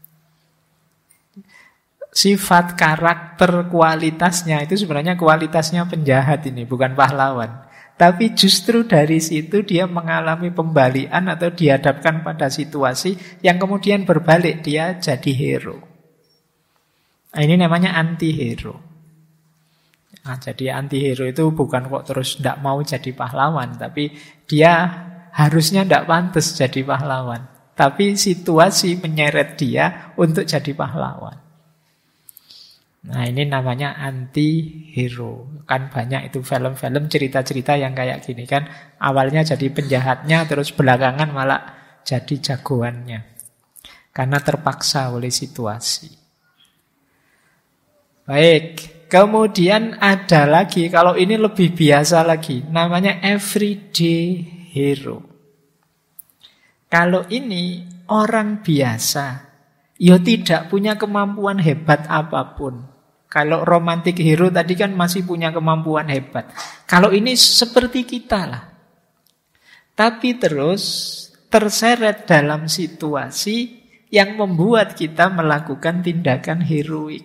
Sifat, karakter, kualitasnya itu sebenarnya kualitasnya penjahat ini, bukan pahlawan. Tapi justru dari situ dia mengalami pembalian atau dihadapkan pada situasi yang kemudian berbalik, dia jadi hero. Ini namanya anti-hero. Nah, jadi anti-hero itu bukan kok terus tidak mau jadi pahlawan, tapi dia harusnya tidak pantas jadi pahlawan. Tapi situasi menyeret dia untuk jadi pahlawan. Nah, ini namanya anti-hero. Kan banyak itu film-film cerita-cerita yang kayak gini kan. Awalnya jadi penjahatnya, terus belakangan malah jadi jagoannya. Karena terpaksa oleh situasi. Baik. Kemudian ada lagi, kalau ini lebih biasa lagi, namanya everyday hero. Kalau ini orang biasa, ya tidak punya kemampuan hebat apapun. Kalau romantic hero tadi kan masih punya kemampuan hebat. Kalau ini seperti kita lah. Tapi terus terseret dalam situasi yang membuat kita melakukan tindakan heroik.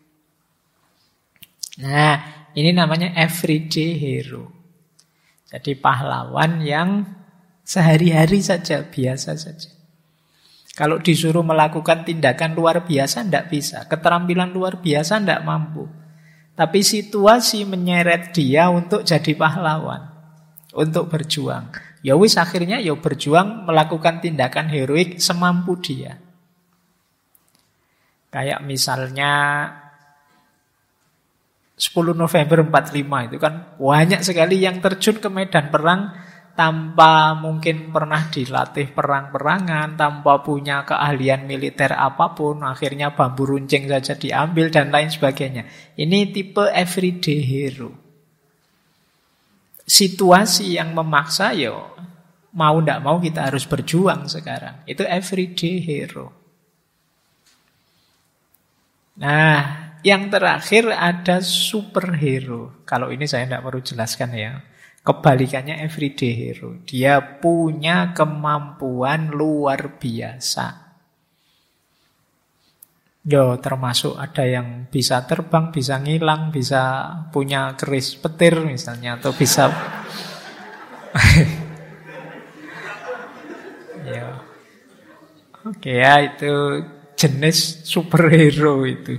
Nah, ini namanya everyday hero. Jadi pahlawan yang sehari-hari saja, biasa saja. Kalau disuruh melakukan tindakan luar biasa, tidak bisa. Keterampilan luar biasa tidak mampu. Tapi situasi menyeret dia untuk jadi pahlawan. Untuk berjuang. Ya wis akhirnya ya berjuang melakukan tindakan heroik semampu dia. Kayak misalnya 10 November 45 itu kan banyak sekali yang terjun ke medan perang tanpa mungkin pernah dilatih perang-perangan, tanpa punya keahlian militer apapun, akhirnya bambu runcing saja diambil dan lain sebagainya. Ini tipe everyday hero. Situasi yang memaksa ya mau tidak mau kita harus berjuang sekarang. Itu everyday hero. Nah, yang terakhir ada superhero. Kalau ini saya tidak perlu jelaskan ya. Kebalikannya everyday hero. Dia punya kemampuan luar biasa. Yo, termasuk ada yang bisa terbang, bisa ngilang, bisa punya keris petir misalnya, atau bisa ya. Oke ya, itu jenis superhero itu.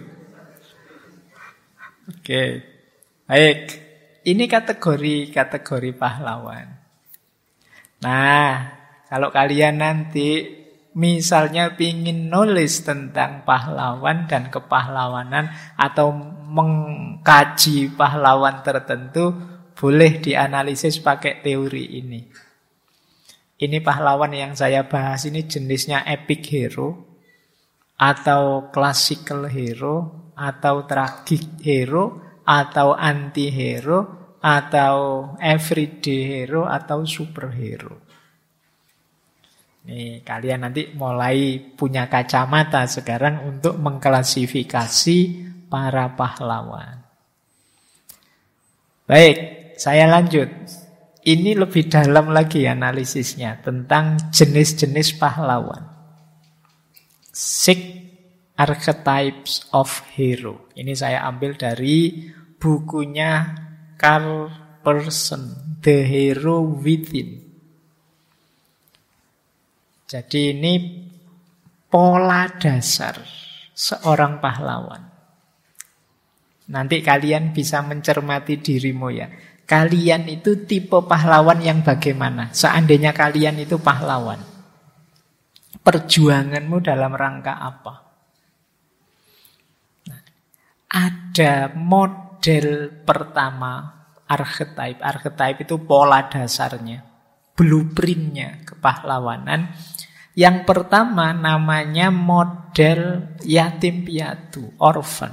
Oke, baik. Ini kategori pahlawan. Nah, kalau kalian nanti misalnya ingin nulis tentang pahlawan dan kepahlawanan atau mengkaji pahlawan tertentu, boleh dianalisis pakai teori ini. Ini pahlawan yang saya bahas ini jenisnya epic hero, atau classical hero, atau tragic hero, atau anti-hero, atau everyday hero, atau superhero. Nih, kalian nanti mulai punya kacamata sekarang untuk mengklasifikasi para pahlawan. Baik, saya lanjut. Ini lebih dalam lagi analisisnya tentang jenis-jenis pahlawan. 6 Archetypes of Hero. Ini saya ambil dari bukunya Carl Person, The Hero Within. Jadi ini pola dasar seorang pahlawan. Nanti kalian bisa mencermati dirimu ya. Kalian itu tipe pahlawan yang bagaimana? Seandainya kalian itu pahlawan, perjuanganmu dalam rangka apa? Ada model pertama, archetype. Archetype itu pola dasarnya, blueprintnya kepahlawanan. Yang pertama namanya model yatim piatu, orphan.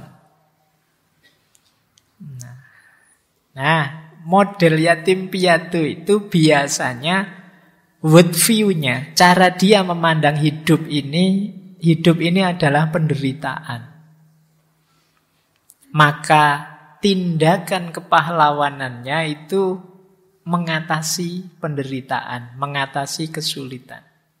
Nah, model yatim piatu itu biasanya world view-nya, cara dia memandang hidup ini adalah penderitaan. Maka tindakan kepahlawanannya itu mengatasi penderitaan, mengatasi kesulitan.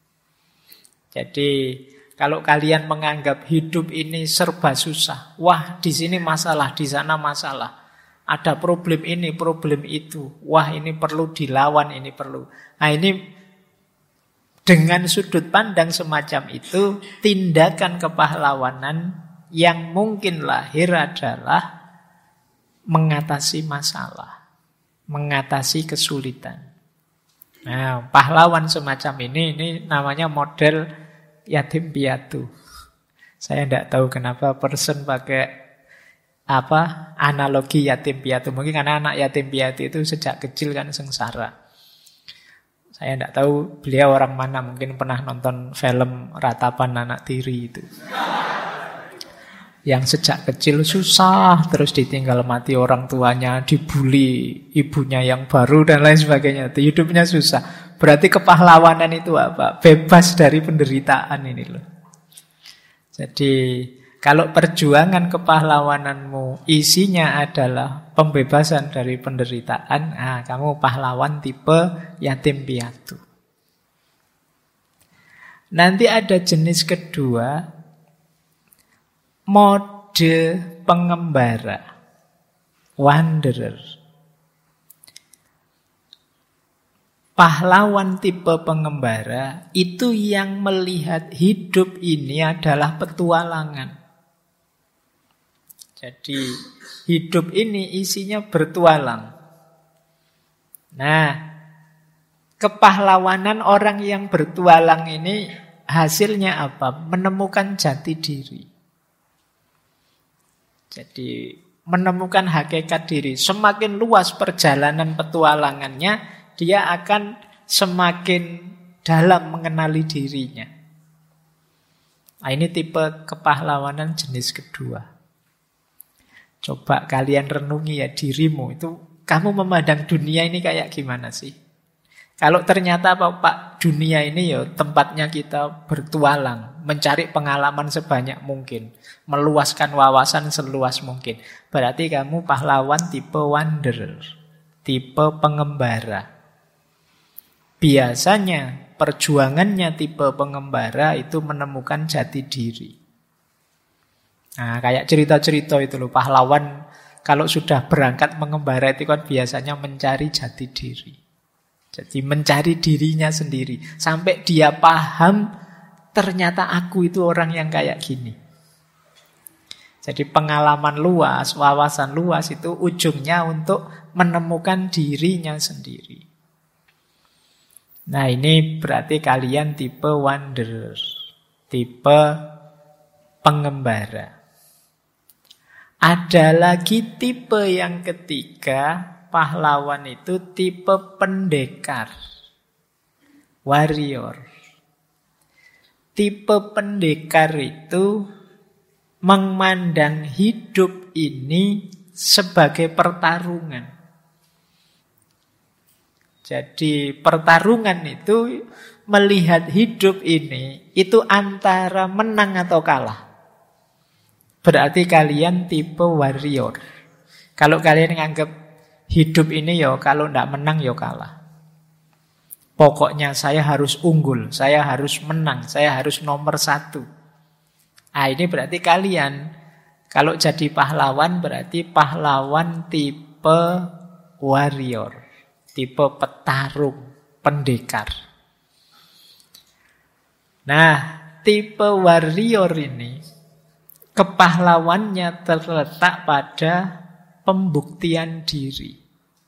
Jadi kalau kalian menganggap hidup ini serba susah, wah di sini masalah, di sana masalah, ada problem ini, problem itu, wah ini perlu dilawan, ini perlu. Nah ini dengan sudut pandang semacam itu, tindakan kepahlawanan yang mungkin lahir adalah mengatasi masalah, mengatasi kesulitan. Nah, pahlawan semacam ini namanya model yatim piatu. Saya tidak tahu kenapa person pakai analogi yatim piatu. Mungkin karena anak yatim piatu itu sejak kecil kan sengsara. Saya tidak tahu beliau orang mana. Mungkin pernah nonton film Ratapan Anak Tiri itu. Yang sejak kecil susah, terus ditinggal mati orang tuanya, dibully ibunya yang baru dan lain sebagainya. Hidupnya susah. Berarti kepahlawanan itu apa? Bebas dari penderitaan ini loh. Jadi kalau perjuangan kepahlawananmu isinya adalah pembebasan dari penderitaan, kamu pahlawan tipe yatim piatu. Nanti ada jenis kedua, mode pengembara, wanderer. Pahlawan tipe pengembara itu yang melihat hidup ini adalah petualangan. Jadi hidup ini isinya bertualang. Nah, kepahlawanan orang yang bertualang ini hasilnya apa? Menemukan jati diri. Jadi menemukan hakikat diri. Semakin luas perjalanan petualangannya, dia akan semakin dalam mengenali dirinya. Nah, ini tipe kepahlawanan jenis kedua. Coba kalian renungi ya dirimu. Itu kamu memandang dunia ini kayak gimana sih? Kalau ternyata Pak, dunia ini ya tempatnya kita bertualang, mencari pengalaman sebanyak mungkin, meluaskan wawasan seluas mungkin. Berarti kamu pahlawan tipe wanderer, tipe pengembara. Biasanya perjuangannya tipe pengembara itu menemukan jati diri. Nah, kayak cerita-cerita itu loh, pahlawan kalau sudah berangkat mengembara itu kan biasanya mencari jati diri. Jadi mencari dirinya sendiri. Sampai dia paham, ternyata aku itu orang yang kayak gini. Jadi pengalaman luas, wawasan luas itu ujungnya untuk menemukan dirinya sendiri. Nah, ini berarti kalian tipe wanderer, tipe pengembara. Ada lagi tipe yang ketiga, pahlawan itu tipe pendekar, warrior. Tipe pendekar itu memandang hidup ini sebagai pertarungan. Jadi pertarungan itu melihat hidup ini itu antara menang atau kalah. Berarti kalian tipe warrior. Kalau kalian nganggap hidup ini ya kalau tidak menang ya kalah. Pokoknya saya harus unggul, saya harus menang, saya harus nomor 1. Ini berarti kalian kalau jadi pahlawan berarti pahlawan tipe warrior, tipe petarung, pendekar. Nah, tipe warrior ini kepahlawannya terletak pada pembuktian diri.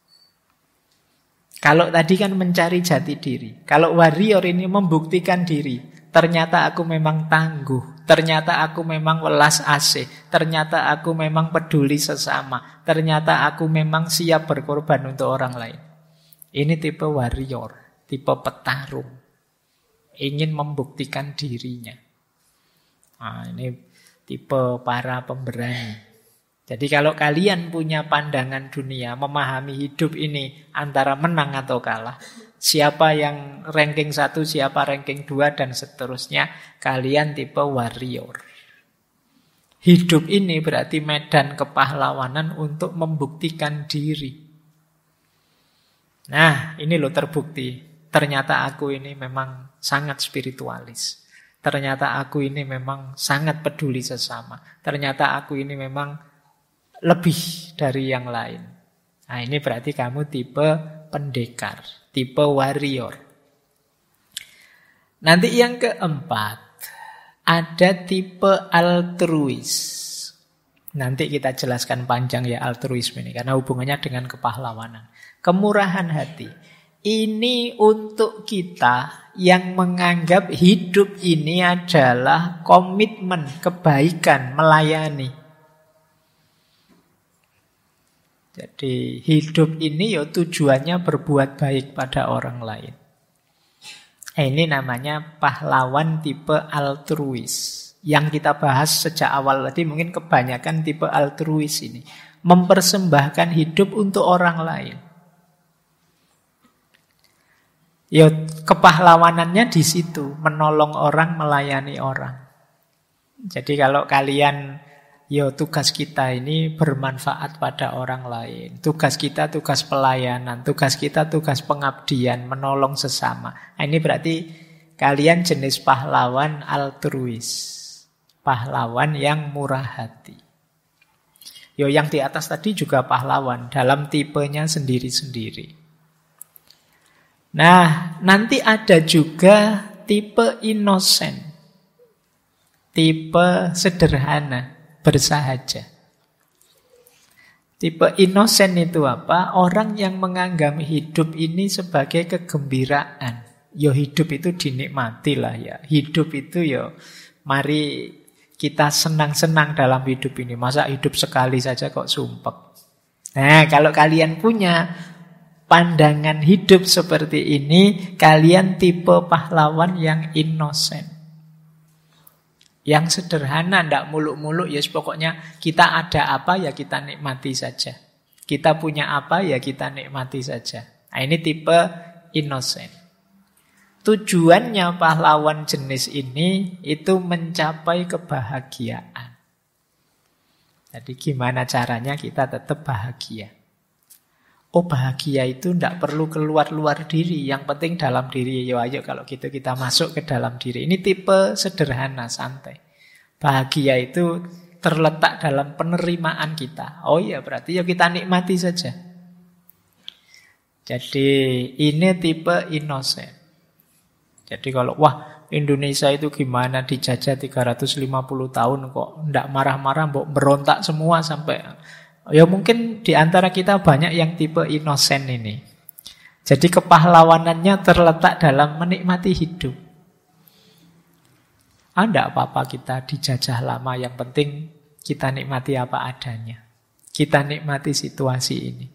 Kalau tadi kan mencari jati diri. Kalau warrior ini membuktikan diri. Ternyata aku memang tangguh. Ternyata aku memang welas asih. Ternyata aku memang peduli sesama. Ternyata aku memang siap berkorban untuk orang lain. Ini tipe warrior, tipe petarung. Ingin membuktikan dirinya. Ini tipe para pemberani. Jadi kalau kalian punya pandangan dunia, memahami hidup ini antara menang atau kalah, siapa yang ranking 1, siapa ranking 2, dan seterusnya, kalian tipe warrior. Hidup ini berarti medan kepahlawanan untuk membuktikan diri. Nah, ini loh terbukti. Ternyata aku ini memang sangat spiritualis. Ternyata aku ini memang sangat peduli sesama. Ternyata aku ini memang lebih dari yang lain. Nah, ini berarti kamu tipe pendekar, tipe warrior. Nanti yang keempat, ada tipe altruis. Nanti kita jelaskan panjang ya altruisme ini, karena hubungannya dengan kepahlawanan. Kemurahan hati. Ini untuk kita yang menganggap hidup ini adalah komitmen, kebaikan, melayani. Jadi hidup ini ya tujuannya berbuat baik pada orang lain. Ini namanya pahlawan tipe altruis. Yang kita bahas sejak awal tadi mungkin kebanyakan tipe altruis ini. Mempersembahkan hidup untuk orang lain. Ya kepahlawanannya di situ, menolong orang, melayani orang. Jadi kalau kalian, ya tugas kita ini bermanfaat pada orang lain. Tugas kita tugas pelayanan, tugas kita tugas pengabdian, menolong sesama. Nah, ini berarti kalian jenis pahlawan altruis. Pahlawan yang murah hati. Yo yang di atas tadi juga pahlawan dalam tipenya sendiri-sendiri. Nah, nanti ada juga tipe inosen. Tipe sederhana, bersahaja. Tipe inosen itu apa? Orang yang menganggap hidup ini sebagai kegembiraan. Yo hidup itu dinikmati lah ya. Hidup itu yo mari kita senang-senang dalam hidup ini. Masa hidup sekali saja kok sumpek. Nah, kalau kalian punya pandangan hidup seperti ini, kalian tipe pahlawan yang inosen. Yang sederhana, tidak muluk-muluk, ya pokoknya kita ada apa ya kita nikmati saja. Kita punya apa ya kita nikmati saja. Nah, ini tipe inosen. Tujuannya pahlawan jenis ini itu mencapai kebahagiaan. Jadi gimana caranya kita tetap bahagia? Oh bahagia itu tidak perlu keluar-luar diri. Yang penting dalam diri. Ayo kalau gitu kita masuk ke dalam diri. Ini tipe sederhana, santai. Bahagia itu terletak dalam penerimaan kita. Oh iya berarti ya kita nikmati saja. Jadi ini tipe inosen. Jadi kalau wah Indonesia itu gimana dijajah 350 tahun kok ndak marah-marah, berontak semua sampai ya mungkin di antara kita banyak yang tipe inosen ini. Jadi kepahlawanannya terletak dalam menikmati hidup. Ada apa-apa kita dijajah lama, yang penting kita nikmati apa adanya. Kita nikmati situasi ini.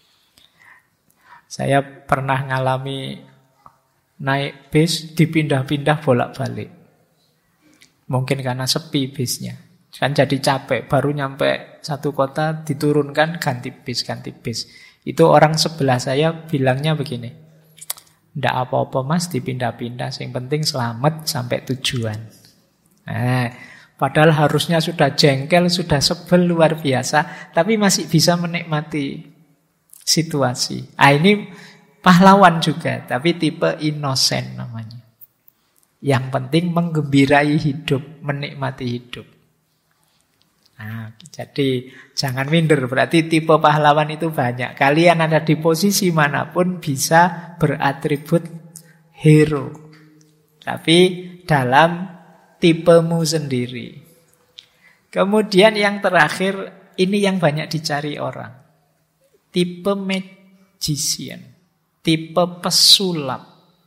Saya pernah ngalami naik bis dipindah-pindah bolak-balik. Mungkin karena sepi bisnya. Kan jadi capek, baru nyampe satu kota diturunkan ganti bis. Itu orang sebelah saya bilangnya begini. Ndak apa-apa mas dipindah-pindah, yang penting selamat sampai tujuan. Nah, padahal harusnya sudah jengkel, sudah sebel luar biasa, tapi masih bisa menikmati situasi. Ini pahlawan juga, tapi tipe inosen namanya. Yang penting menggembira'i hidup, menikmati hidup. Nah, jadi jangan minder, berarti tipe pahlawan itu banyak. Kalian ada di posisi manapun bisa beratribut hero. Tapi dalam tipemu sendiri. Kemudian yang terakhir, ini yang banyak dicari orang. Tipe magician. Tipe pesulap.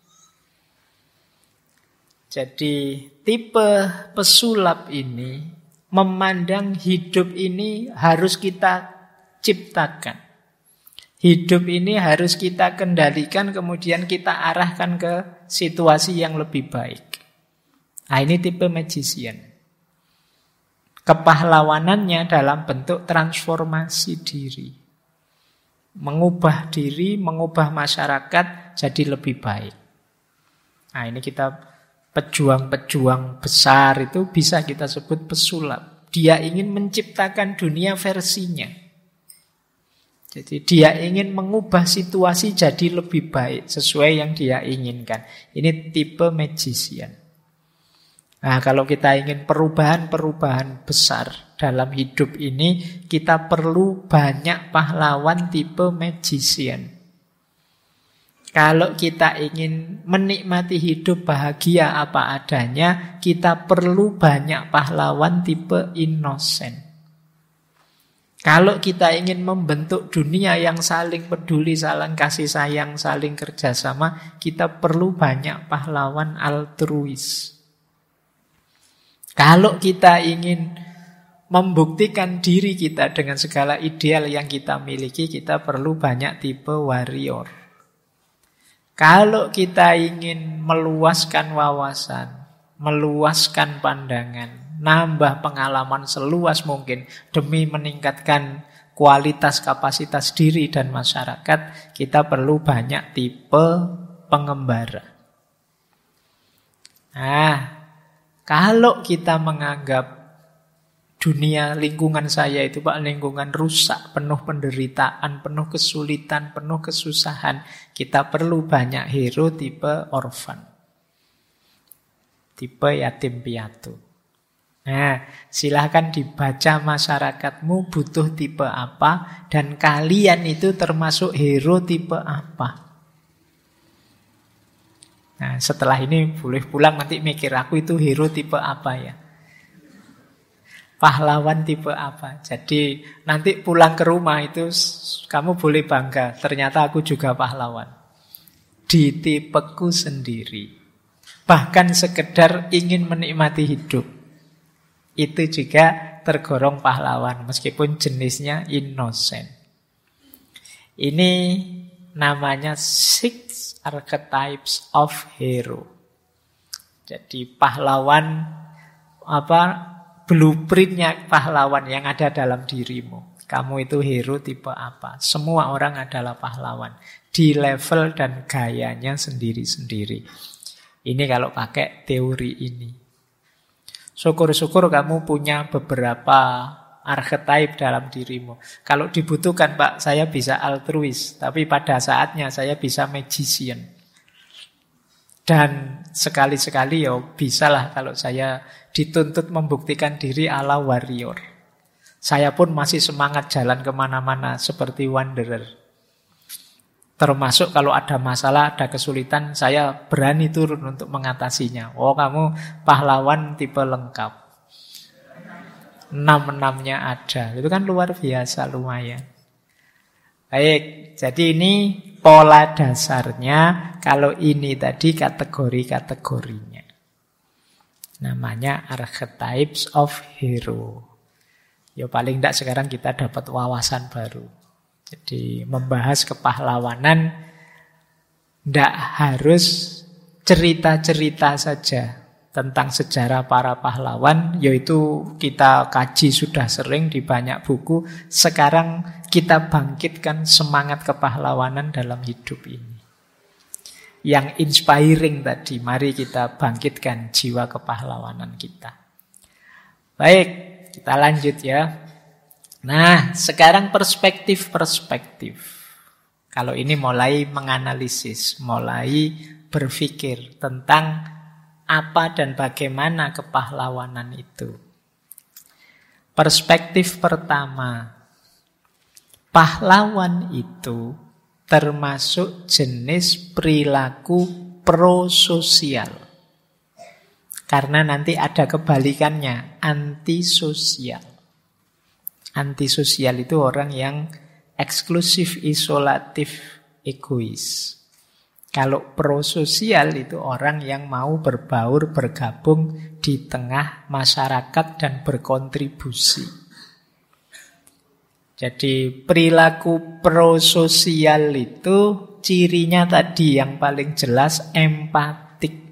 Jadi tipe pesulap ini memandang hidup ini harus kita ciptakan. Hidup ini harus kita kendalikan, kemudian kita arahkan ke situasi yang lebih baik. Nah, ini tipe magician. Kepahlawanannya dalam bentuk transformasi diri. Mengubah diri, mengubah masyarakat jadi lebih baik. Nah, ini kita pejuang-pejuang besar itu bisa kita sebut pesulap. Dia ingin menciptakan dunia versinya. Jadi dia ingin mengubah situasi jadi lebih baik sesuai yang dia inginkan. Ini tipe magician. Nah, kalau kita ingin perubahan-perubahan besar dalam hidup ini, kita perlu banyak pahlawan tipe magician. Kalau kita ingin menikmati hidup bahagia apa adanya, kita perlu banyak pahlawan tipe inosen. Kalau kita ingin membentuk dunia yang saling peduli, saling kasih sayang, saling kerjasama, kita perlu banyak pahlawan altruis. Kalau kita ingin membuktikan diri kita dengan segala ideal yang kita miliki, kita perlu banyak tipe warrior. Kalau kita ingin meluaskan wawasan, meluaskan pandangan, nambah pengalaman seluas mungkin demi meningkatkan kualitas kapasitas diri dan masyarakat, kita perlu banyak tipe pengembara. Nah, kalau kita menganggap dunia lingkungan saya itu Pak, lingkungan rusak, penuh penderitaan, penuh kesulitan, penuh kesusahan, kita perlu banyak hero tipe orphan, tipe yatim piatu. Nah, silahkan dibaca masyarakatmu butuh tipe apa, dan kalian itu termasuk hero tipe apa. Nah, setelah ini boleh pulang nanti mikir, aku itu hero tipe apa ya? Pahlawan tipe apa? Jadi nanti pulang ke rumah itu kamu boleh bangga, ternyata aku juga pahlawan. Di tipeku sendiri. Bahkan sekedar ingin menikmati hidup, itu juga tergolong pahlawan, meskipun jenisnya innocent. Ini namanya 6 archetypes of hero. Jadi pahlawan, blueprintnya pahlawan yang ada dalam dirimu. Kamu itu hero tipe apa? Semua orang adalah pahlawan di level dan gayanya sendiri-sendiri. Ini kalau pakai teori ini. Syukur-syukur kamu punya beberapa archetype dalam dirimu. Kalau dibutuhkan, Pak, saya bisa altruis, tapi pada saatnya saya bisa magician. Dan sekali-sekali ya bisalah kalau saya dituntut membuktikan diri ala warrior. Saya pun masih semangat jalan kemana-mana seperti wanderer. Termasuk kalau ada masalah, ada kesulitan, saya berani turun untuk mengatasinya. Oh, kamu pahlawan tipe lengkap. 6-6-nya ada. Itu kan luar biasa, lumayan. Baik, jadi ini pola dasarnya. Kalau ini tadi kategori-kategorinya. Namanya archetypes of hero. Ya paling tidak sekarang kita dapat wawasan baru. Jadi membahas kepahlawanan tidak harus cerita-cerita saja tentang sejarah para pahlawan, yaitu kita kaji sudah sering di banyak buku. Sekarang kita bangkitkan semangat kepahlawanan dalam hidup ini. Yang inspiring tadi, mari kita bangkitkan jiwa kepahlawanan kita. Baik, kita lanjut ya. Nah, sekarang perspektif-perspektif. Kalau ini mulai menganalisis, mulai berpikir tentang apa dan bagaimana kepahlawanan itu. Perspektif pertama, pahlawan itu termasuk jenis perilaku prososial. Karena nanti ada kebalikannya, antisosial. Antisosial itu orang yang eksklusif, isolatif, egois. Kalau prososial itu orang yang mau berbaur, bergabung di tengah masyarakat dan berkontribusi. Jadi perilaku prososial itu cirinya tadi yang paling jelas empatik.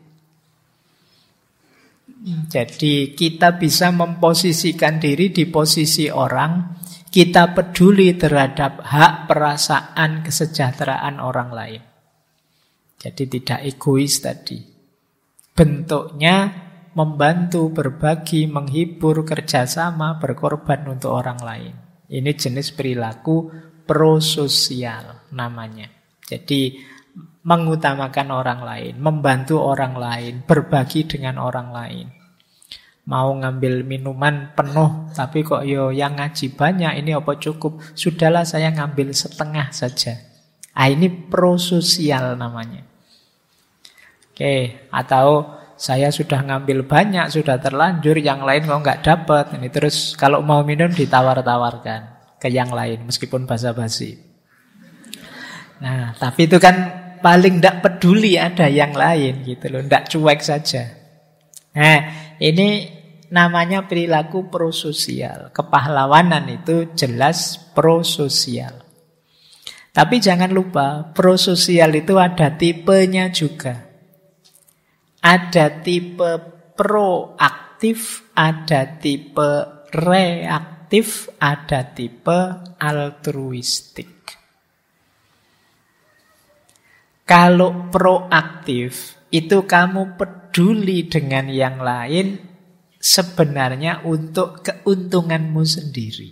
Jadi kita bisa memposisikan diri di posisi orang, kita peduli terhadap hak, perasaan, kesejahteraan orang lain. Jadi tidak egois tadi. Bentuknya membantu, berbagi, menghibur, kerjasama, berkorban untuk orang lain. Ini jenis perilaku prososial namanya. Jadi mengutamakan orang lain, membantu orang lain, berbagi dengan orang lain. Mau ngambil minuman penuh, tapi kok yang ngaji banyak, ini apa cukup? Sudahlah saya ngambil setengah saja. Ini prososial namanya. Oke, atau saya sudah ngambil banyak, sudah terlanjur, yang lain kok nggak dapat. Ini terus kalau mau minum ditawar-tawarkan. ke yang lain, meskipun basa-basi. Nah, tapi itu kan paling tidak peduli ada yang lain gitu loh, tidak cuek saja. Nah, ini namanya perilaku prososial. Kepahlawanan itu jelas prososial. Tapi jangan lupa, prososial itu ada tipenya juga. Ada tipe proaktif, ada tipe reaktif, ada tipe altruistik. Kalau proaktif, itu kamu peduli dengan yang lain sebenarnya untuk keuntunganmu sendiri.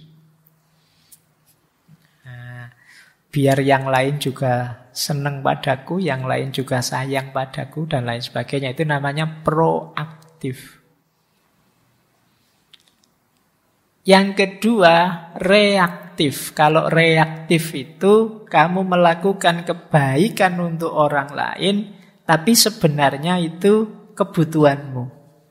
Nah, biar yang lain juga senang padaku, yang lain juga sayang padaku, dan lain sebagainya. Itu namanya proaktif. Yang kedua, reaktif. Kalau reaktif itu kamu melakukan kebaikan untuk orang lain, tapi sebenarnya itu kebutuhanmu.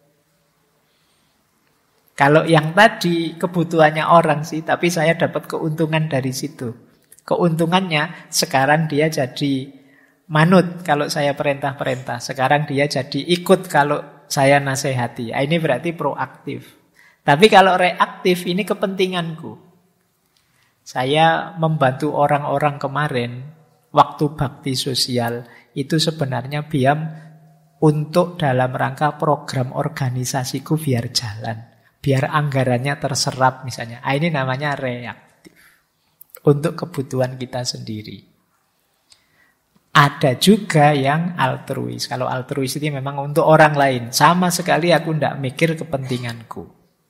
Kalau yang tadi kebutuhannya orang sih, tapi saya dapat keuntungan dari situ. Keuntungannya sekarang dia jadi manut kalau saya perintah-perintah. Sekarang dia jadi ikut kalau saya nasihati. Ini berarti proaktif. Tapi kalau reaktif ini kepentinganku. Saya membantu orang-orang kemarin waktu bakti sosial itu sebenarnya biar untuk dalam rangka program organisasiku biar jalan. Biar anggarannya terserap misalnya. Ini namanya reaktif. Untuk kebutuhan kita sendiri. Ada juga yang altruis. Kalau altruis itu memang untuk orang lain. Sama sekali aku tidak mikir kepentinganku.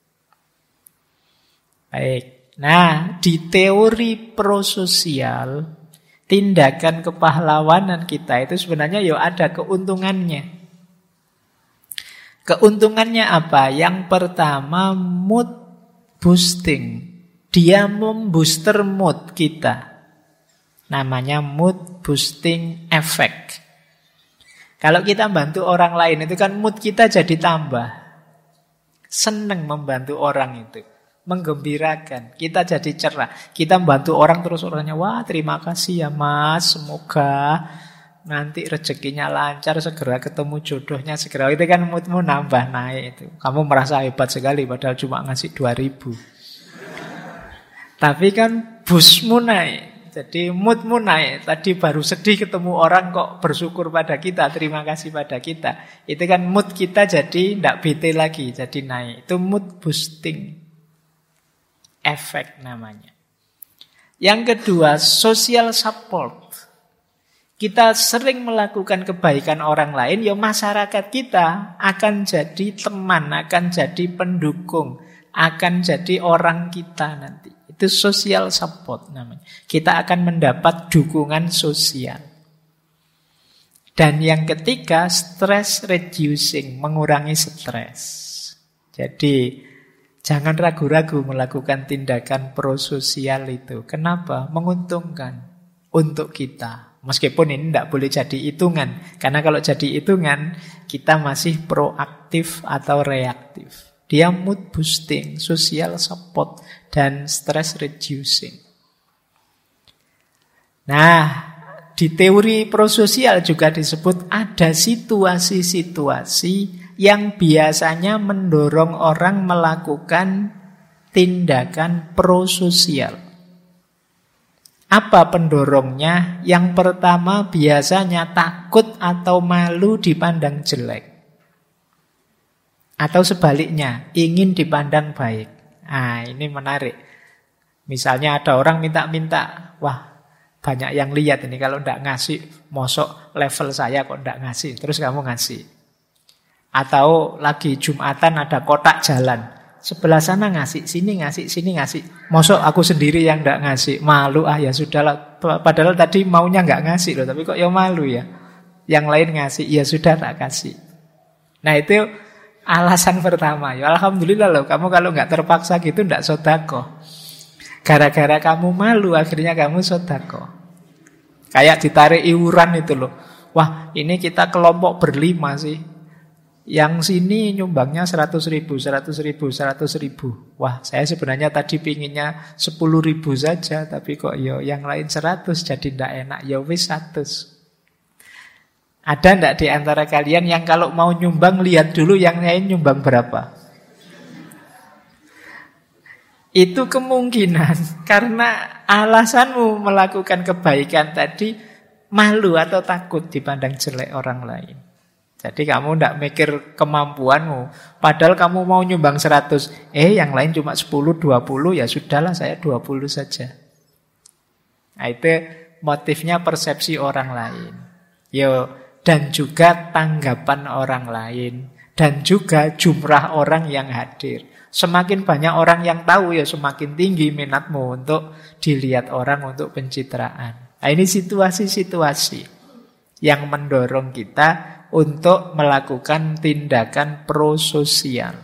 Baik. Nah, di teori prososial, tindakan kepahlawanan kita itu sebenarnya ada keuntungannya. Keuntungannya apa? Yang pertama, mood boosting. Dia membooster mood kita. Namanya mood boosting effect. Kalau kita bantu orang lain itu kan mood kita jadi tambah. Senang membantu orang itu. Menggembirakan. Kita jadi cerah. Kita membantu orang terus orangnya, wah terima kasih ya mas, semoga nanti rezekinya lancar, segera ketemu jodohnya, segera. Itu kan moodmu nambah naik itu. Kamu merasa hebat sekali padahal cuma ngasih 2.000. Tapi kan busmu naik. Jadi moodmu naik. Tadi baru sedih ketemu orang kok bersyukur pada kita, terima kasih pada kita. Itu kan mood kita jadi tidak bete lagi, jadi naik. Itu mood boosting effect namanya. Yang kedua, social support. Kita sering melakukan kebaikan orang lain, masyarakat kita akan jadi teman, akan jadi pendukung, akan jadi orang kita nanti. Itu social support namanya. Kita akan mendapat dukungan sosial. Dan yang ketiga, stress reducing, mengurangi stres. Jadi jangan ragu-ragu melakukan tindakan prososial itu. Kenapa? Menguntungkan untuk kita. Meskipun ini tidak boleh jadi hitungan. Karena kalau jadi hitungan, kita masih proaktif atau reaktif. Dia mood boosting, social support, dan stress reducing. Nah, di teori prososial juga disebut ada situasi-situasi yang biasanya mendorong orang melakukan tindakan prososial. Apa pendorongnya? Yang pertama biasanya takut atau malu dipandang jelek. Atau sebaliknya, ingin dipandang baik. Ini menarik. Misalnya ada orang minta-minta, wah banyak yang lihat ini kalau tidak ngasih, mosok level saya kok tidak ngasih, terus kamu ngasih. Atau lagi Jumatan ada kotak jalan. Sebelah sana ngasih, sini ngasih. Mosok aku sendiri yang enggak ngasih. Malu ya sudahlah. Padahal tadi maunya enggak ngasih loh, tapi kok malu ya. Yang lain ngasih, ya sudah tak kasih. Nah itu alasan pertama. Alhamdulillah loh, kamu kalau enggak terpaksa gitu enggak sedekah. Gara-gara kamu malu akhirnya kamu sedekah. Kayak ditarik iuran itu loh. Wah, ini kita kelompok berlima sih. Yang sini nyumbangnya 100.000, 100.000, 100.000. Wah, saya sebenarnya tadi pinginnya 10.000 saja, tapi kok yang lain 100, jadi ndak enak. Ya wis 100. Ada ndak di antara kalian yang kalau mau nyumbang lihat dulu yang lain nyumbang berapa? Itu kemungkinan karena alasanmu melakukan kebaikan tadi malu atau takut dipandang jelek orang lain. Jadi kamu tidak mikir kemampuanmu. Padahal kamu mau nyumbang 100. Yang lain cuma 10, 20. Ya sudahlah, saya 20 saja. Nah, itu motifnya persepsi orang lain. Dan juga tanggapan orang lain. Dan juga jumlah orang yang hadir. Semakin banyak orang yang tahu, ya semakin tinggi minatmu untuk dilihat orang, untuk pencitraan. Nah, ini situasi-situasi yang mendorong kita untuk melakukan tindakan prososial.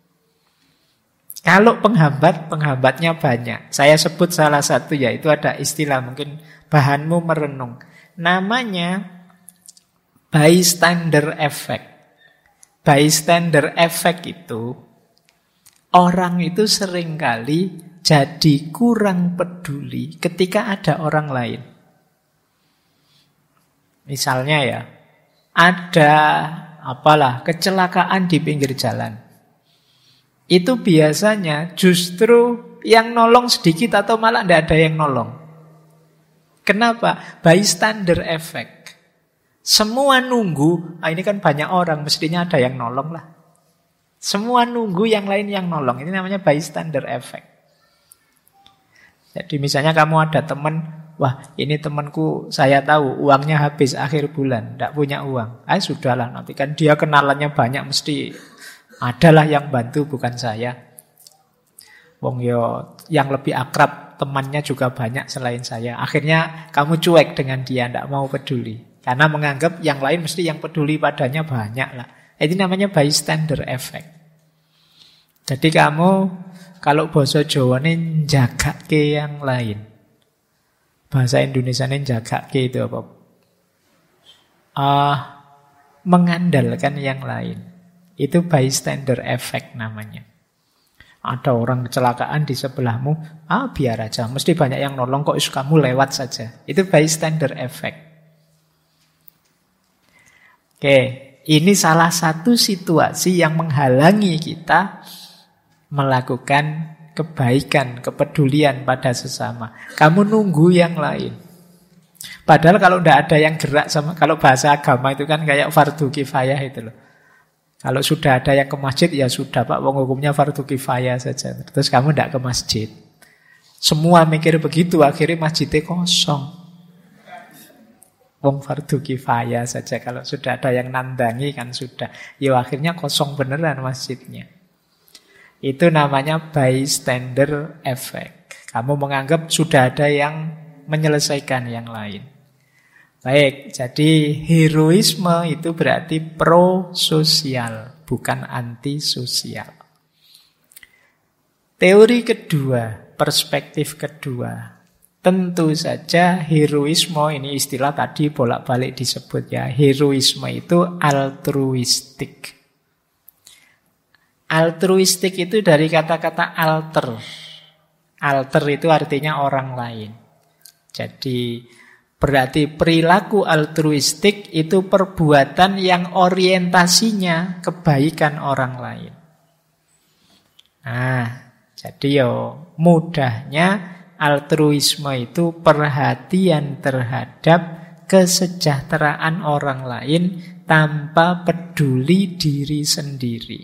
Kalau penghambatnya banyak. Saya sebut salah satu, yaitu ada istilah, mungkin bahanmu merenung. Namanya bystander effect. Bystander effect itu, orang itu seringkali jadi kurang peduli ketika ada orang lain. Misalnya ya, ada kecelakaan di pinggir jalan. Itu biasanya justru yang nolong sedikit atau malah tidak ada yang nolong. Kenapa? Bystander effect. Semua nunggu, ini kan banyak orang, mestinya ada yang nolong lah. Semua nunggu yang lain yang nolong. Ini namanya bystander effect. Jadi misalnya kamu ada teman, wah ini temanku saya tahu uangnya habis akhir bulan, tidak punya uang. Sudahlah, nanti kan dia kenalannya banyak, mesti adalah yang bantu bukan saya. Yang lebih akrab temannya juga banyak selain saya. Akhirnya kamu cuek dengan dia, tidak mau peduli. Karena menganggap yang lain mesti yang peduli padanya banyak lah. Ini namanya bystander effect. Jadi kamu kalau bahasa Jawa ini njagake yang lain. Bahasa Indonesia ini njagake itu apa? Mengandalkan yang lain. Itu bystander effect namanya. Ada orang kecelakaan di sebelahmu, biar aja, mesti banyak yang nolong kok, kamu lewat saja. Itu bystander effect. Oke, ini salah satu situasi yang menghalangi kita melakukan kebaikan, kepedulian pada sesama. Kamu nunggu yang lain. Padahal kalau tidak ada yang gerak sama, kalau bahasa agama itu kan kayak fardu kifayah itu loh. Kalau sudah ada yang ke masjid, ya sudah Pak, hukumnya fardu kifayah saja. Terus kamu tidak ke masjid. Semua mikir begitu, akhirnya masjidnya kosong. Fardu kifayah saja, kalau sudah ada yang nandangi kan sudah. Akhirnya kosong beneran masjidnya. Itu namanya bystander effect. Kamu menganggap sudah ada yang menyelesaikan yang lain. Baik, jadi heroisme itu berarti prososial, bukan antisosial. Teori kedua, perspektif kedua. Tentu saja heroisme, ini istilah tadi bolak-balik disebut ya. Heroisme itu altruistik. Altruistik itu dari kata-kata alter. Alter itu artinya orang lain. Jadi berarti perilaku altruistik itu perbuatan yang orientasinya kebaikan orang lain. Jadi mudahnya altruisme itu perhatian terhadap kesejahteraan orang lain tanpa peduli diri sendiri.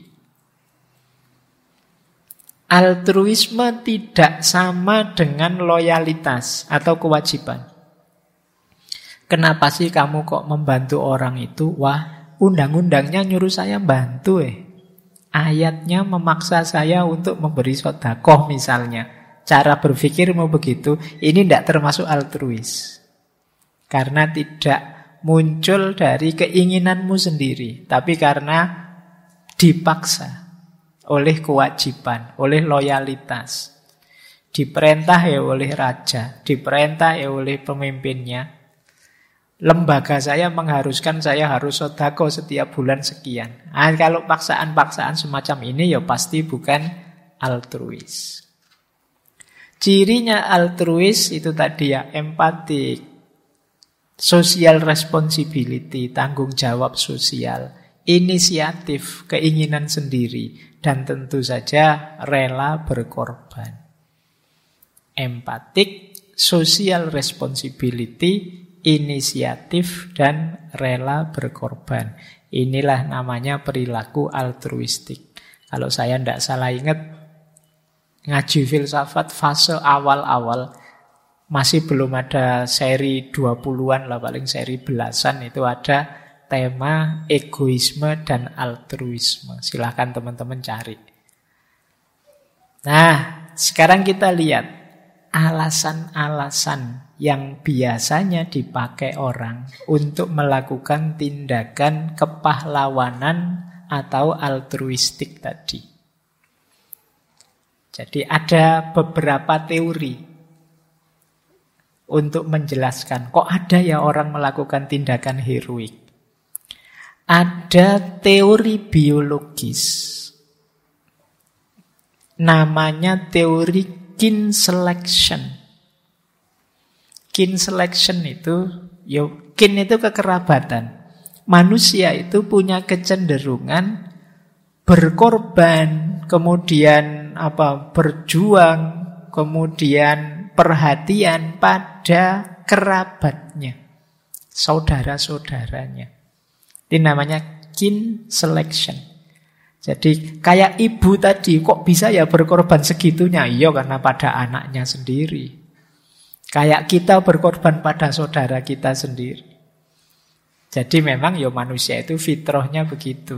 Altruisme tidak sama dengan loyalitas atau kewajiban. Kenapa sih kamu kok membantu orang itu? Wah, undang-undangnya nyuruh saya bantu Ayatnya memaksa saya untuk memberi sedekah misalnya. Cara berpikirmu begitu, ini tidak termasuk altruis. Karena tidak muncul dari keinginanmu sendiri, tapi karena dipaksa oleh kewajiban, oleh loyalitas. Diperintah oleh raja, diperintah oleh pemimpinnya. lembaga saya mengharuskan saya harus sedekah setiap bulan sekian. Nah, kalau paksaan-paksaan semacam ini ya pasti bukan altruis. Cirinya altruis itu tadi ya, empatik, social responsibility, tanggung jawab sosial, inisiatif, keinginan sendiri, dan tentu saja rela berkorban. Empatik, social responsibility, inisiatif, dan rela berkorban. Inilah namanya perilaku altruistik. Kalau saya tidak salah ingat, ngaji filsafat fase awal-awal, masih belum ada seri 20-an lah, paling seri belasan, itu ada tema egoisme dan altruisme. Silahkan teman-teman cari. Nah, sekarang kita lihat alasan-alasan yang biasanya dipakai orang untuk melakukan tindakan kepahlawanan atau altruistik tadi. Jadi ada beberapa teori untuk menjelaskan kok ada ya orang melakukan tindakan heroik. Ada teori biologis, namanya teori kin selection. Kin selection itu, kin itu kekerabatan. Manusia itu punya kecenderungan berkorban, kemudian berjuang, kemudian perhatian pada kerabatnya, saudara-saudaranya. Ini namanya kin selection. Jadi kayak ibu tadi, kok bisa ya berkorban segitunya? Iya, karena pada anaknya sendiri. Kayak kita berkorban pada saudara kita sendiri. Jadi memang ya manusia itu fitrahnya begitu.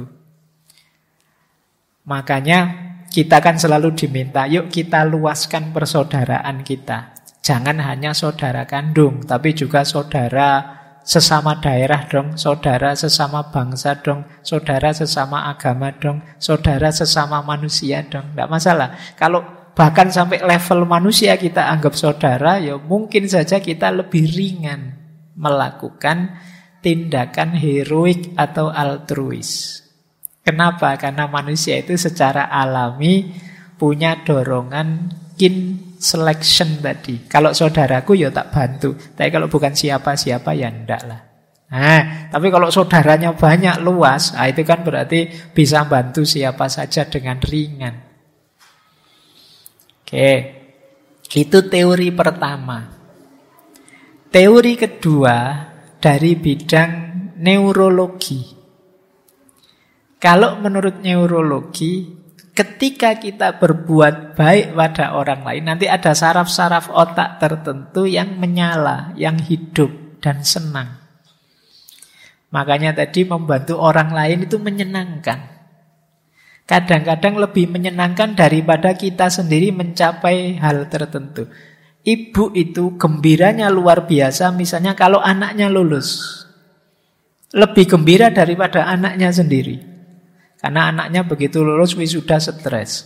Makanya kita kan selalu diminta, yuk kita luaskan persaudaraan kita. Jangan hanya saudara kandung, tapi juga saudara sesama daerah dong, saudara sesama bangsa dong, saudara sesama agama dong, saudara sesama manusia dong. Tidak masalah. Kalau bahkan sampai level manusia kita anggap saudara, ya mungkin saja kita lebih ringan melakukan tindakan heroik atau altruis. Kenapa? Karena manusia itu secara alami punya dorongan kin selection tadi. Kalau saudaraku ya tak bantu, tapi kalau bukan siapa-siapa ya ndak lah. Nah, tapi kalau saudaranya banyak, luas, itu kan berarti bisa bantu siapa saja dengan ringan. Oke, itu teori pertama. Teori kedua dari bidang neurologi. Kalau menurut neurologi, ketika kita berbuat baik pada orang lain, nanti ada saraf-saraf otak tertentu yang menyala, yang hidup dan senang. Makanya tadi membantu orang lain itu menyenangkan. Kadang-kadang lebih menyenangkan daripada kita sendiri mencapai hal tertentu. Ibu itu gembiranya luar biasa, misalnya kalau anaknya lulus. Lebih gembira daripada anaknya sendiri. Karena anaknya begitu lulus wisuda stres.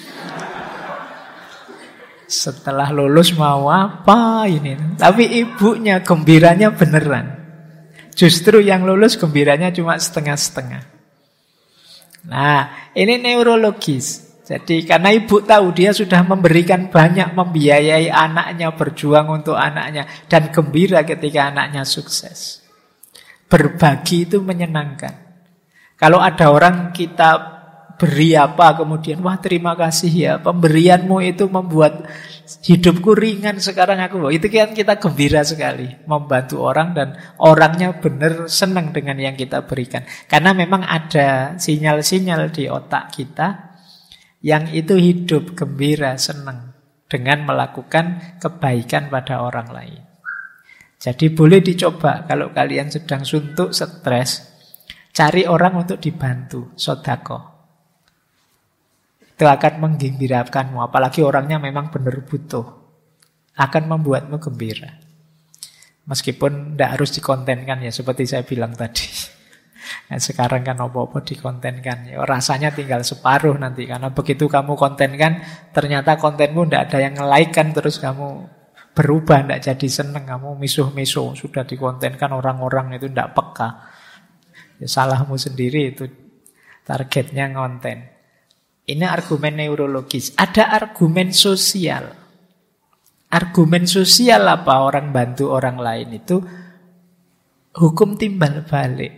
Setelah lulus mau apa ini? Tapi ibunya gembiranya beneran. Justru yang lulus gembiranya cuma setengah-setengah. Nah, ini neurologis. Jadi karena ibu tahu dia sudah memberikan banyak, membiayai anaknya, berjuang untuk anaknya, dan gembira ketika anaknya sukses. Berbagi itu menyenangkan. Kalau ada orang kita beri apa, kemudian wah terima kasih ya, pemberianmu itu membuat hidupku ringan sekarang aku. Itu kan kita gembira sekali membantu orang dan orangnya benar senang dengan yang kita berikan. Karena memang ada sinyal-sinyal di otak kita yang itu hidup, gembira, senang dengan melakukan kebaikan pada orang lain. Jadi boleh dicoba kalau kalian sedang suntuk, stres, cari orang untuk dibantu, sedekah. Itu akan menggembirakanmu, apalagi orangnya memang benar butuh. Akan membuatmu gembira. Meskipun tidak harus dikontenkan ya, seperti saya bilang tadi. Nah, sekarang kan apa-apa dikontenkan. Ya, rasanya tinggal separuh nanti. Karena begitu kamu kontenkan, ternyata kontenmu tidak ada yang nge-like kan, terus kamu berubah, tidak jadi seneng. Kamu misuh-misuh, sudah dikontenkan orang-orang itu tidak peka. Ya, salahmu sendiri itu, targetnya ngonten. Ini argumen neurologis. Ada argumen sosial. Argumen sosial apa orang bantu orang lain itu? Hukum timbal balik.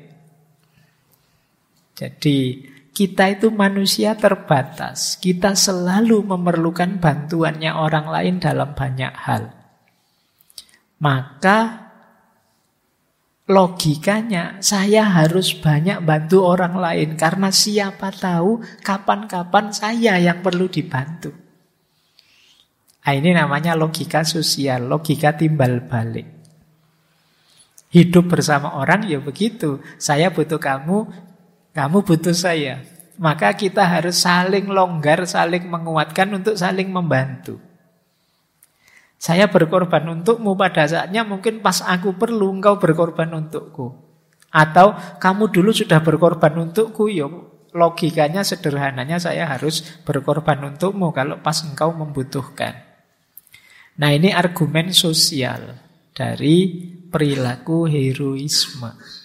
Jadi kita itu manusia terbatas. Kita selalu memerlukan bantuannya orang lain dalam banyak hal. Maka logikanya saya harus banyak bantu orang lain. Karena siapa tahu kapan-kapan saya yang perlu dibantu. Nah, ini namanya logika sosial, logika timbal balik. Hidup bersama orang ya begitu. Saya butuh kamu, kamu butuh saya. Maka kita harus saling longgar, saling menguatkan untuk saling membantu. Saya berkorban untukmu pada saatnya mungkin pas aku perlu, engkau berkorban untukku. Atau kamu dulu sudah berkorban untukku, ya logikanya sederhananya saya harus berkorban untukmu kalau pas engkau membutuhkan. Nah, ini argumen sosial dari perilaku heroisme.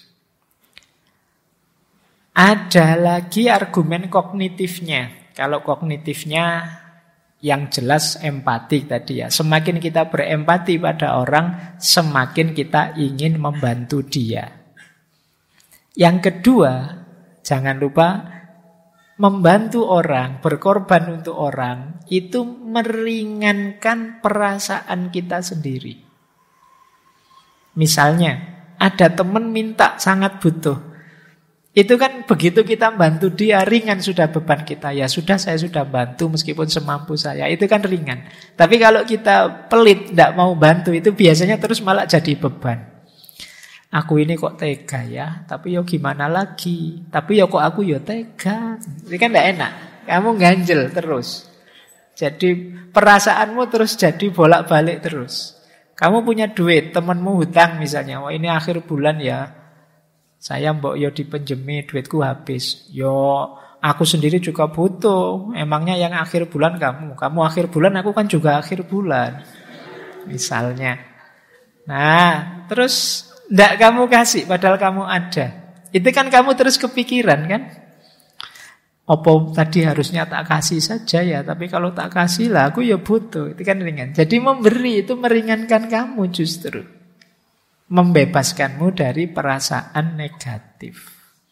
Ada lagi argumen kognitifnya. Kalau kognitifnya yang jelas empati tadi ya. Semakin kita berempati pada orang, semakin kita ingin membantu dia. Yang kedua, jangan lupa membantu orang, berkorban untuk orang, itu meringankan perasaan kita sendiri. Misalnya, ada teman minta sangat butuh. Itu kan begitu kita bantu dia, ringan sudah beban kita. Ya sudah, saya sudah bantu meskipun semampu saya. Itu kan ringan. Tapi kalau kita pelit, tidak mau bantu, itu biasanya terus malah jadi beban. Aku ini kok tega ya, tapi ya gimana lagi. Tapi ya kok aku ya tega. Ini kan tidak enak. Kamu ganjel terus. Jadi perasaanmu terus jadi bolak-balik terus. Kamu punya duit, temanmu hutang misalnya. Wah ini akhir bulan ya, saya mbok yo dipinjemi, duitku habis. Yo aku sendiri juga butuh. Emangnya yang akhir bulan kamu. Kamu akhir bulan, aku kan juga akhir bulan. Misalnya. Nah, terus ndak kamu kasih padahal kamu ada. Itu kan kamu terus kepikiran kan? Apa tadi harusnya tak kasih saja ya, tapi kalau tak kasih lah aku ya butuh. Itu kan ringan. Jadi memberi itu meringankan kamu justru. Membebaskanmu dari perasaan negatif.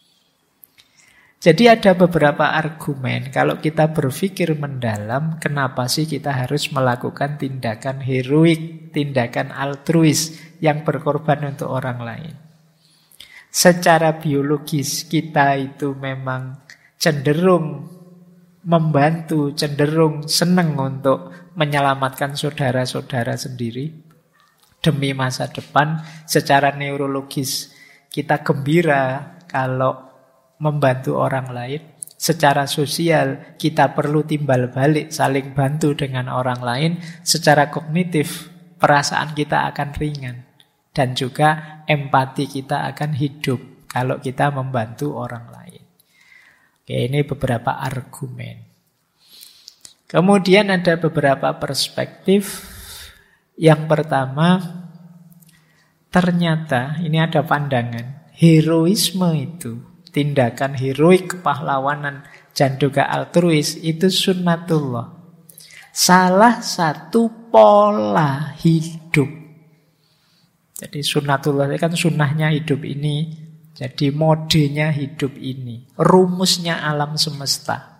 Jadi ada beberapa argumen kalau kita berpikir mendalam, kenapa sih kita harus melakukan tindakan heroik, tindakan altruis yang berkorban untuk orang lain. Secara biologis kita itu memang cenderung membantu, cenderung senang untuk menyelamatkan saudara-saudara sendiri demi masa depan. Secara neurologis kita gembira kalau membantu orang lain. Secara sosial kita perlu timbal balik, saling bantu dengan orang lain. Secara kognitif perasaan kita akan ringan. Dan juga empati kita akan hidup kalau kita membantu orang lain. Oke, ini beberapa argumen. Kemudian ada beberapa perspektif. Yang pertama, ternyata ini ada pandangan, heroisme itu, tindakan heroik, kepahlawanan, dan juga altruis itu sunnatullah. Salah satu pola hidup. Jadi sunnatullah itu kan sunnahnya hidup ini. Jadi modenya hidup ini. Rumusnya alam semesta.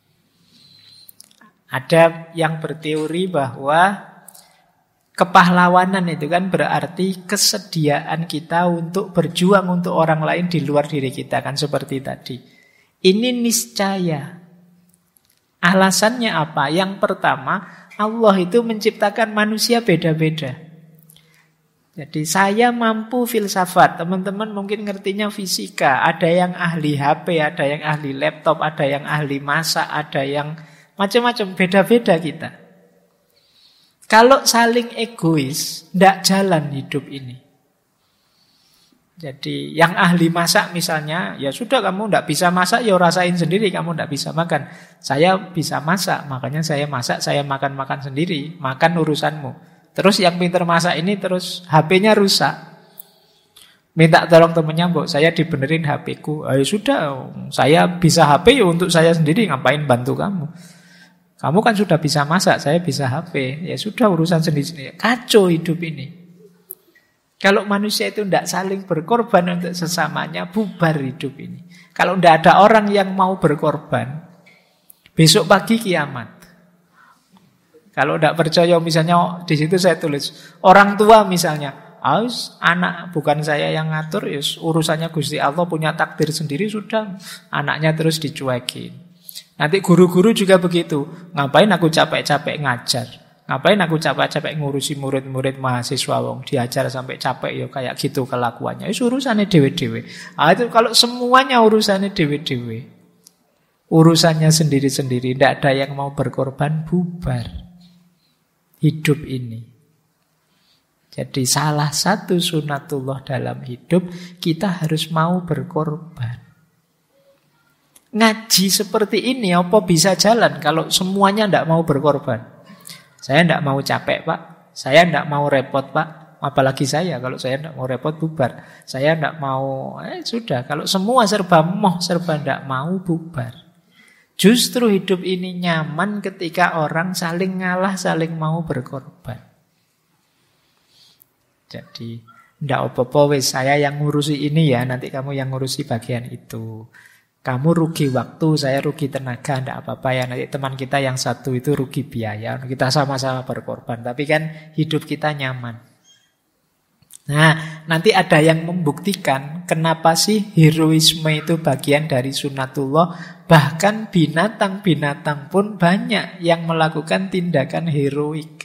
Ada yang berteori bahwa kepahlawanan itu kan berarti kesediaan kita untuk berjuang untuk orang lain di luar diri kita. Kan seperti tadi. Ini niscaya. Alasannya apa? Yang pertama, Allah itu menciptakan manusia beda-beda. Jadi saya mampu filsafat, teman-teman mungkin ngertinya fisika. Ada yang ahli HP, ada yang ahli laptop, ada yang ahli masak, ada yang macam-macam, beda-beda kita. Kalau saling egois, tidak jalan hidup ini. Jadi yang ahli masak misalnya, ya sudah kamu tidak bisa masak, ya rasain sendiri, kamu tidak bisa makan. Saya bisa masak, makanya saya masak, saya makan-makan sendiri, makan urusanmu. Terus yang pinter masak ini terus HP-nya rusak. Minta tolong temennya, "Mbok, saya dibenerin HP-ku." "Ya sudah, saya bisa HP ya untuk saya sendiri, ngapain bantu kamu? Kamu kan sudah bisa masak, saya bisa HP. Ya sudah, urusan sendiri-sendiri." Kacau hidup ini. Kalau manusia itu tidak saling berkorban untuk sesamanya, bubar hidup ini. Kalau tidak ada orang yang mau berkorban, besok pagi kiamat. Kalau tidak percaya, misalnya di situ saya tulis, orang tua misalnya, anak bukan saya yang ngatur, urusannya Gusti Allah, punya takdir sendiri, sudah anaknya terus dicuekin. Nanti guru-guru juga begitu. Ngapain aku capek-capek ngajar? Ngapain aku capek-capek ngurusi murid-murid mahasiswa, wong diajar sampai capek ya kayak gitu kelakuannya. Urusannya dewe-dewe. Itu kalau semuanya urusannya dewe-dewe, urusannya sendiri-sendiri, tidak ada yang mau berkorban, bubar hidup ini. Jadi salah satu sunatullah dalam hidup, kita harus mau berkorban. Ngaji seperti ini apa bisa jalan kalau semuanya tidak mau berkorban? Saya tidak mau capek, Pak. Saya tidak mau repot, Pak. Apalagi saya, kalau saya tidak mau repot, bubar. Saya tidak mau, sudah. Kalau semua serba tidak mau, bubar. Justru hidup ini nyaman ketika orang saling ngalah, saling mau berkorban. Jadi, tidak apa-apa, wes saya yang ngurusi ini ya, nanti kamu yang ngurusi bagian itu. Kamu rugi waktu, saya rugi tenaga, tidak apa-apa ya. Nanti teman kita yang satu itu rugi biaya. Kita sama-sama berkorban. Tapi kan hidup kita nyaman. Nah, nanti ada yang membuktikan kenapa sih heroisme itu bagian dari sunatullah. Bahkan binatang-binatang pun banyak yang melakukan tindakan heroik.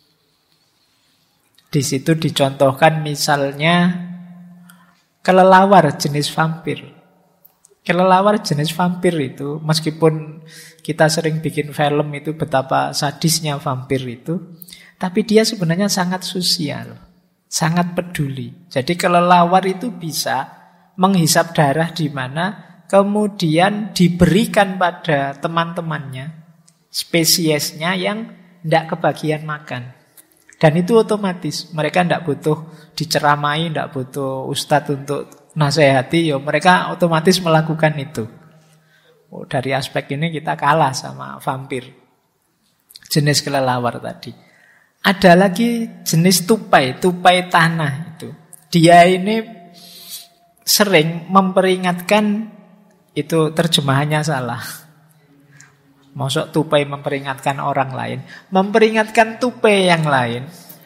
Di situ dicontohkan misalnya kelelawar jenis vampir. Kelelawar jenis vampir itu, meskipun kita sering bikin film itu betapa sadisnya vampir itu, tapi dia sebenarnya sangat sosial, sangat peduli. Jadi kelelawar itu bisa menghisap darah di mana, kemudian diberikan pada teman-temannya, spesiesnya yang tidak kebagian makan. Dan itu otomatis, mereka tidak butuh diceramai, tidak butuh ustadz untuk nasihati, mereka otomatis melakukan itu. Dari aspek ini kita kalah sama vampir, jenis kelelawar tadi. Ada lagi jenis tupai tanah itu. Dia ini sering memperingatkan, itu terjemahannya salah. Maksud tupai memperingatkan orang lain, memperingatkan tupai yang lain.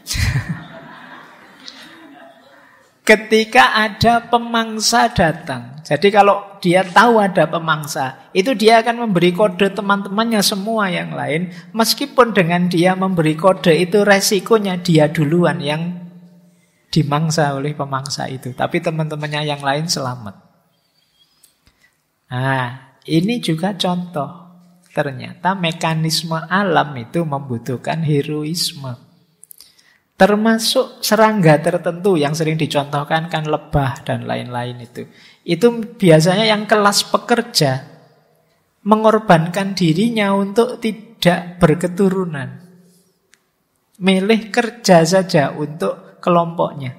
Ketika ada pemangsa datang. Jadi kalau dia tahu ada pemangsa, itu dia akan memberi kode teman-temannya semua yang lain. Meskipun dengan dia memberi kode itu resikonya dia duluan yang dimangsa oleh pemangsa itu. Tapi teman-temannya yang lain selamat. Nah, ini juga contoh. Ternyata mekanisme alam itu membutuhkan heroisme. Termasuk serangga tertentu yang sering dicontohkan kan lebah dan lain-lain itu. Itu biasanya yang kelas pekerja mengorbankan dirinya untuk tidak berketurunan. Milih kerja saja untuk kelompoknya.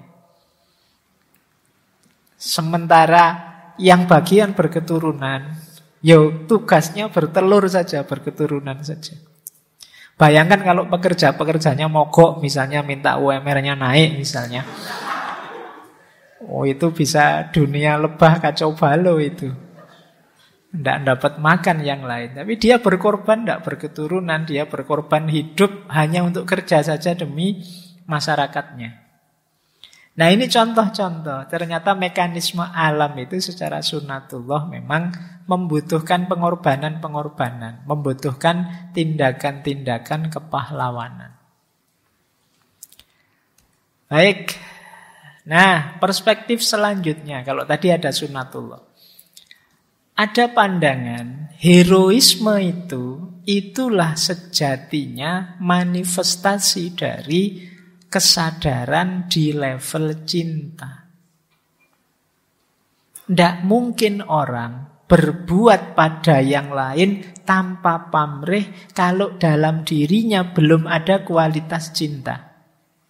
Sementara yang bagian berketurunan, tugasnya bertelur saja, berketurunan saja. Bayangkan kalau pekerja-pekerjanya mogok, misalnya minta UMR-nya naik misalnya. Itu bisa dunia lebah kacau balau itu. Tidak dapat makan yang lain. Tapi dia berkorban, tidak berketurunan. Dia berkorban hidup hanya untuk kerja saja demi masyarakatnya. Nah, ini contoh-contoh. Ternyata mekanisme alam itu secara sunatullah memang membutuhkan pengorbanan-pengorbanan, membutuhkan tindakan-tindakan kepahlawanan. Baik. Nah, perspektif selanjutnya, kalau tadi ada sunatullah, ada pandangan heroisme itulah sejatinya manifestasi dari kesadaran di level cinta. Tidak mungkin orang berbuat pada yang lain tanpa pamrih kalau dalam dirinya belum ada kualitas cinta.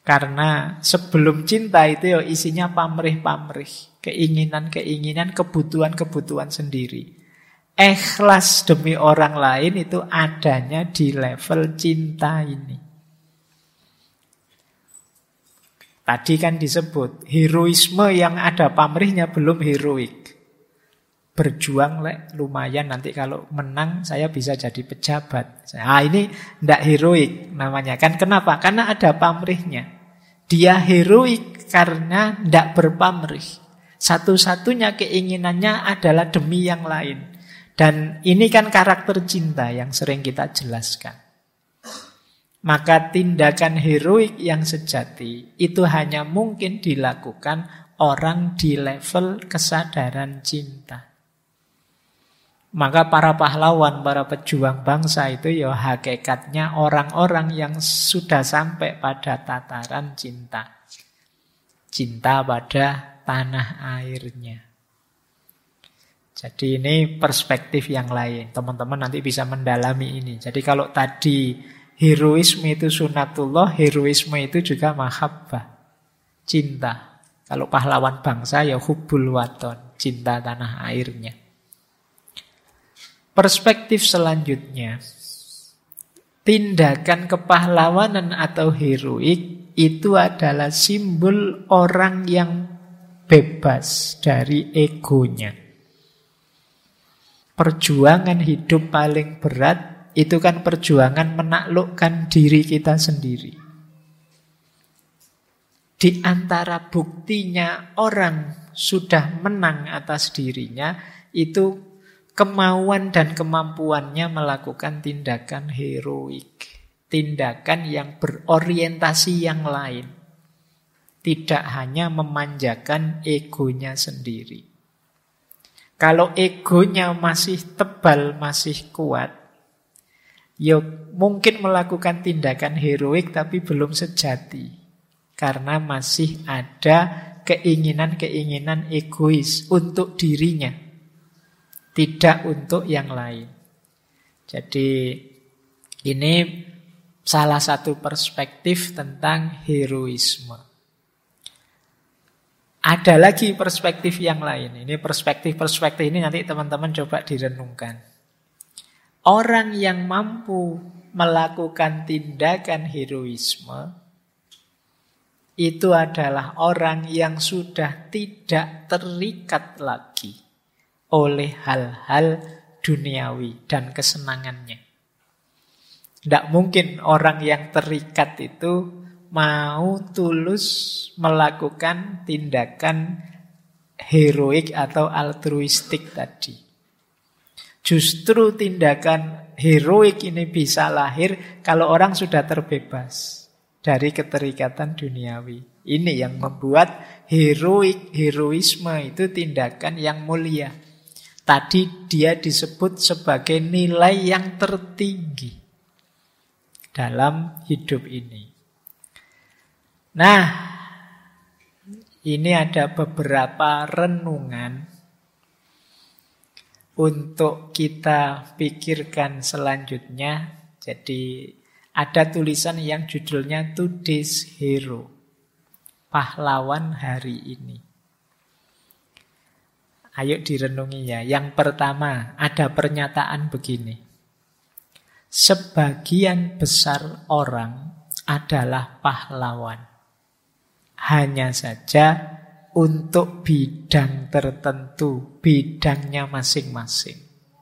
Karena sebelum cinta itu ya isinya pamrih-pamrih, keinginan-keinginan, kebutuhan-kebutuhan sendiri. Ikhlas demi orang lain itu adanya di level cinta ini. Tadi kan disebut, heroisme yang ada pamrihnya belum heroik. Berjuang lumayan, nanti kalau menang saya bisa jadi pejabat. Ini tidak heroik namanya kan. Kenapa? Karena ada pamrihnya. Dia heroik karena tidak berpamrih. Satu-satunya keinginannya adalah demi yang lain. Dan ini kan karakter cinta yang sering kita jelaskan. Maka tindakan heroik yang sejati itu hanya mungkin dilakukan orang di level kesadaran cinta. Maka para pahlawan, para pejuang bangsa itu ya hakikatnya orang-orang yang sudah sampai pada tataran cinta. Cinta pada tanah airnya. Jadi ini perspektif yang lain. Teman-teman nanti bisa mendalami ini. Jadi kalau tadi heroisme itu sunatullah, heroisme itu juga mahabbah, cinta. Kalau pahlawan bangsa ya hubbul waton, cinta tanah airnya. Perspektif selanjutnya, tindakan kepahlawanan atau heroik itu adalah simbol orang yang bebas dari egonya. Perjuangan hidup paling berat itu kan perjuangan menaklukkan diri kita sendiri. Di antara buktinya orang sudah menang atas dirinya itu kemauan dan kemampuannya melakukan tindakan heroik. Tindakan yang berorientasi yang lain. Tidak hanya memanjakan egonya sendiri. Kalau egonya masih tebal, masih kuat, ya mungkin melakukan tindakan heroik tapi belum sejati. Karena masih ada keinginan-keinginan egois untuk dirinya. Tidak untuk yang lain. Jadi ini salah satu perspektif tentang heroisme. Ada lagi perspektif yang lain. Ini perspektif ini nanti teman-teman coba direnungkan. Orang yang mampu melakukan tindakan heroisme itu adalah orang yang sudah tidak terikat lagi oleh hal-hal duniawi dan kesenangannya. Tidak mungkin orang yang terikat itu mau tulus melakukan tindakan heroik atau altruistik tadi. Justru tindakan heroik ini bisa lahir kalau orang sudah terbebas dari keterikatan duniawi. Ini yang membuat heroisme itu tindakan yang mulia. Tadi dia disebut sebagai nilai yang tertinggi dalam hidup ini. Nah, ini ada beberapa renungan untuk kita pikirkan selanjutnya. Jadi ada tulisan yang judulnya Today's Hero, pahlawan hari ini. Ayo direnungi ya. Yang pertama, ada pernyataan begini. Sebagian besar orang adalah pahlawan. Hanya saja untuk bidang tertentu, bidangnya masing-masing.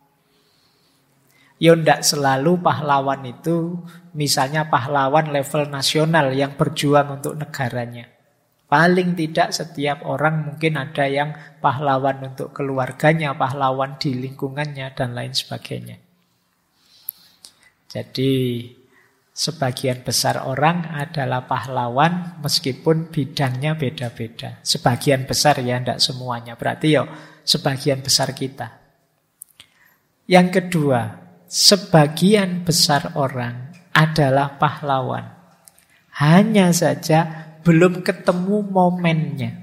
Ya ndak selalu pahlawan itu, misalnya pahlawan level nasional yang berjuang untuk negaranya. Paling tidak setiap orang mungkin ada yang pahlawan untuk keluarganya, pahlawan di lingkungannya, dan lain sebagainya. Jadi sebagian besar orang adalah pahlawan meskipun bidangnya beda-beda. Sebagian besar ya, tidak semuanya. Berarti ya sebagian besar kita. Yang kedua, sebagian besar orang adalah pahlawan. Hanya saja belum ketemu momennya.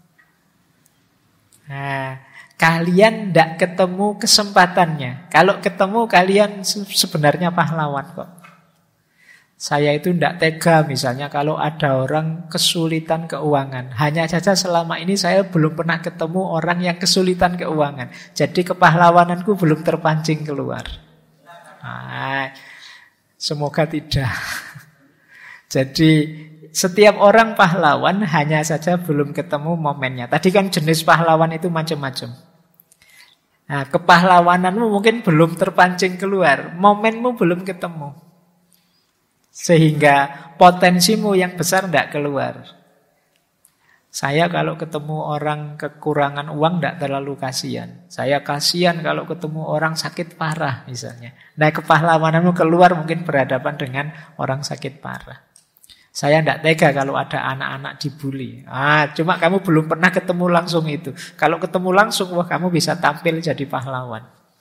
Nah, kalian tidak ketemu kesempatannya. Kalau ketemu kalian sebenarnya pahlawan kok. Saya itu tidak tega misalnya kalau ada orang kesulitan keuangan. Hanya saja selama ini saya belum pernah ketemu orang yang kesulitan keuangan. Jadi kepahlawananku belum terpancing keluar. Nah, semoga tidak. Jadi setiap orang pahlawan, hanya saja belum ketemu momennya. Tadi kan jenis pahlawan itu macam-macam. Nah, kepahlawananmu mungkin belum terpancing keluar. Momenmu belum ketemu. Sehingga potensimu yang besar tidak keluar. Saya kalau ketemu orang kekurangan uang tidak terlalu kasihan. Saya kasihan kalau ketemu orang sakit parah misalnya. Nah, kepahlawananmu keluar mungkin berhadapan dengan orang sakit parah. Saya tidak tega kalau ada anak-anak dibully. Cuma kamu belum pernah ketemu langsung itu. Kalau ketemu langsung, wah kamu bisa tampil jadi pahlawan.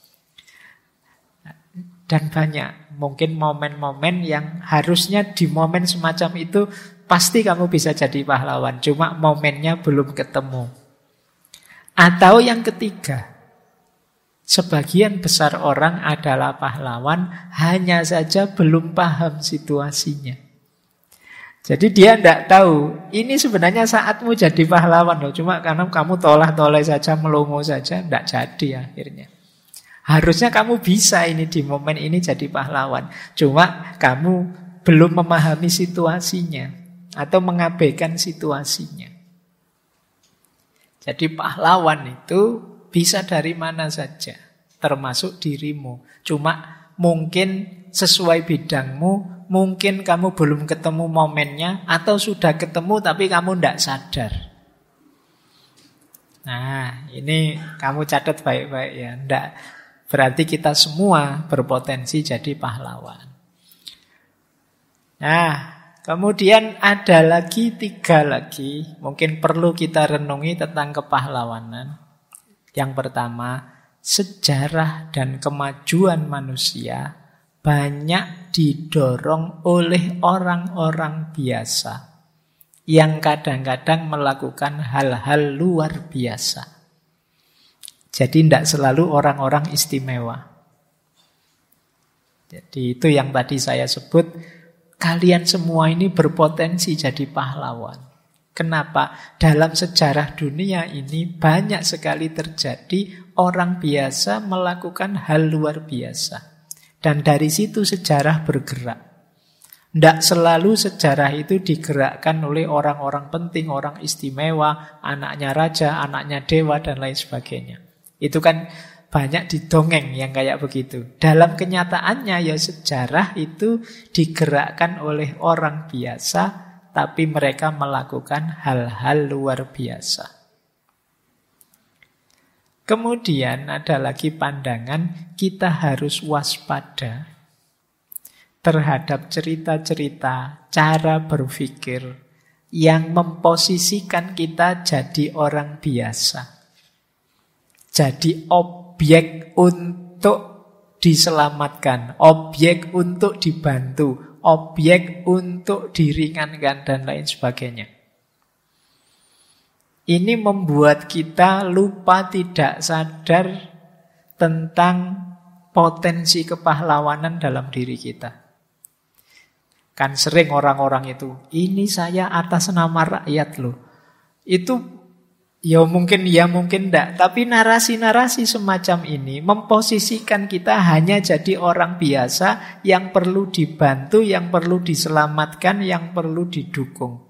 Dan banyak. Mungkin momen-momen yang harusnya di momen semacam itu pasti kamu bisa jadi pahlawan. Cuma momennya belum ketemu. Atau yang ketiga, sebagian besar orang adalah pahlawan, hanya saja belum paham situasinya. Jadi dia tidak tahu, ini sebenarnya saatmu jadi pahlawan loh. Cuma karena kamu tolah-toleh saja, melongo saja, tidak jadi akhirnya. Harusnya kamu bisa ini di momen ini jadi pahlawan. Cuma kamu belum memahami situasinya atau mengabaikan situasinya. Jadi pahlawan itu bisa dari mana saja, termasuk dirimu. Cuma mungkin sesuai bidangmu, mungkin kamu belum ketemu momennya, atau sudah ketemu tapi kamu tidak sadar. Nah, ini kamu catat baik-baik ya. Tidak. Berarti kita semua berpotensi jadi pahlawan. Nah, kemudian ada lagi 3 lagi. Mungkin perlu kita renungi tentang kepahlawanan. Yang pertama, sejarah dan kemajuan manusia banyak didorong oleh orang-orang biasa yang kadang-kadang melakukan hal-hal luar biasa. Jadi tidak selalu orang-orang istimewa. Jadi itu yang tadi saya sebut, kalian semua ini berpotensi jadi pahlawan. Kenapa? Dalam sejarah dunia ini banyak sekali terjadi orang biasa melakukan hal luar biasa. Dan dari situ sejarah bergerak. Tidak selalu sejarah itu digerakkan oleh orang-orang penting, orang istimewa, anaknya raja, anaknya dewa, dan lain sebagainya. Itu kan banyak di dongeng yang kayak begitu. Dalam kenyataannya ya sejarah itu digerakkan oleh orang biasa, tapi mereka melakukan hal-hal luar biasa. Kemudian ada lagi pandangan, kita harus waspada terhadap cerita-cerita, cara berpikir yang memposisikan kita jadi orang biasa. Jadi objek untuk diselamatkan, objek untuk dibantu, objek untuk diringankan, dan lain sebagainya. Ini membuat kita lupa tidak sadar tentang potensi kepahlawanan dalam diri kita. Kan sering orang-orang itu, ini saya atas nama rakyat loh. Itu ya mungkin enggak. Tapi narasi-narasi semacam ini memposisikan kita hanya jadi orang biasa yang perlu dibantu, yang perlu diselamatkan, yang perlu didukung.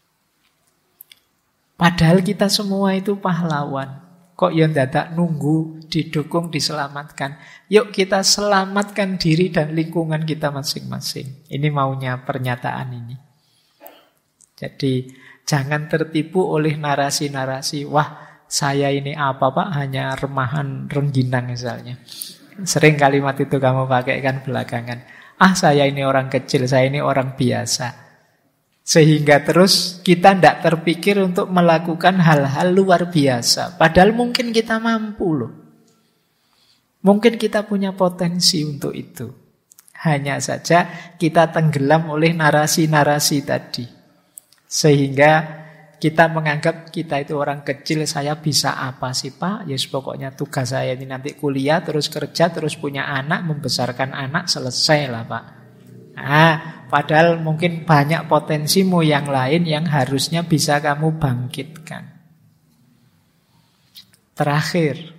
Padahal kita semua itu pahlawan. Kok ya dadak nunggu didukung, diselamatkan. Yuk kita selamatkan diri dan lingkungan kita masing-masing. Ini maunya pernyataan ini. Jadi jangan tertipu oleh narasi-narasi. Wah, saya ini apa Pak? Hanya remahan rengginang misalnya. Sering kalimat itu kamu pakaikan belakangan. Saya ini orang kecil, saya ini orang biasa. Sehingga terus kita tidak terpikir untuk melakukan hal-hal luar biasa. Padahal mungkin kita mampu loh. Mungkin kita punya potensi untuk itu. Hanya saja kita tenggelam oleh narasi-narasi tadi. Sehingga kita menganggap kita itu orang kecil, saya bisa apa sih Pak? Ya pokoknya tugas saya ini nanti kuliah, terus kerja, terus punya anak, membesarkan anak, selesai lah Pak. Padahal mungkin banyak potensimu yang lain yang harusnya bisa kamu bangkitkan. Terakhir,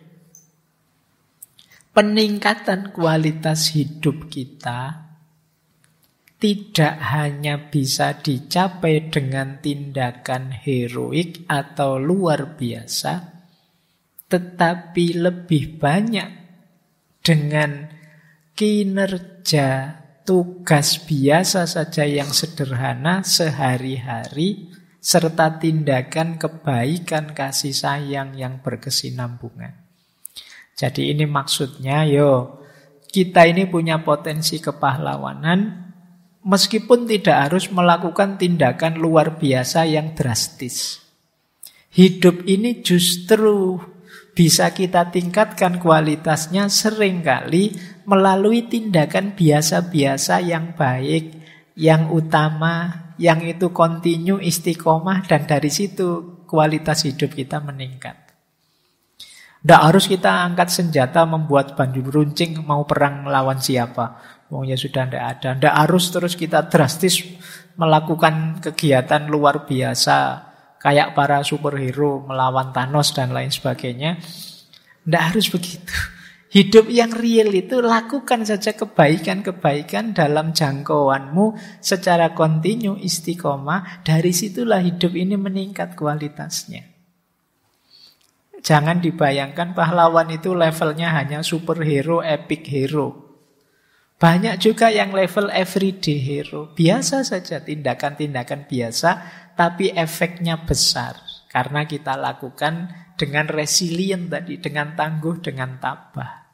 peningkatan kualitas hidup kita tidak hanya bisa dicapai dengan tindakan heroik atau luar biasa, tetapi lebih banyak dengan kinerja tugas biasa saja yang sederhana sehari-hari, serta tindakan kebaikan kasih sayang yang berkesinambungan. Jadi ini maksudnya, kita ini punya potensi kepahlawanan, meskipun tidak harus melakukan tindakan luar biasa yang drastis. Hidup ini justru bisa kita tingkatkan kualitasnya seringkali melalui tindakan biasa-biasa yang baik, yang utama, yang itu kontinu, istiqomah, dan dari situ kualitas hidup kita meningkat. Tidak harus kita angkat senjata membuat bambu runcing mau perang melawan siapa. Wongnya sudah tidak ada. Tidak harus terus kita drastis melakukan kegiatan luar biasa kayak para superhero melawan Thanos dan lain sebagainya. Tidak harus begitu. Hidup yang real itu lakukan saja kebaikan-kebaikan dalam jangkauanmu secara kontinu, istiqomah. Dari situlah hidup ini meningkat kualitasnya. Jangan dibayangkan pahlawan itu levelnya hanya superhero, epic hero. Banyak juga yang level everyday hero. Biasa saja, tindakan-tindakan biasa, tapi efeknya besar. Karena kita lakukan dengan resilient tadi, dengan tangguh, dengan tabah.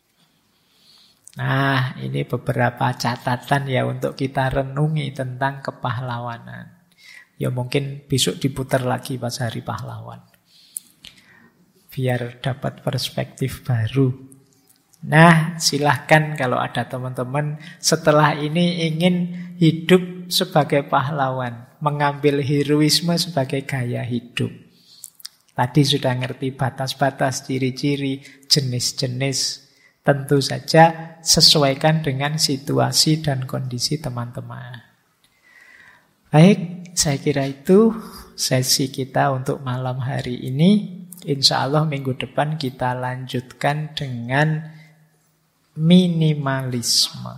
Nah, ini beberapa catatan ya untuk kita renungi tentang kepahlawanan. Ya mungkin besok diputar lagi pas Hari Pahlawan. Biar dapat perspektif baru. Nah, silahkan kalau ada teman-teman setelah ini ingin hidup sebagai pahlawan, mengambil heroisme sebagai gaya hidup. Tadi sudah ngerti batas-batas, ciri-ciri, jenis-jenis. Tentu saja sesuaikan dengan situasi dan kondisi teman-teman. Baik, saya kira itu sesi kita untuk malam hari ini. Insya Allah minggu depan kita lanjutkan dengan minimalisme.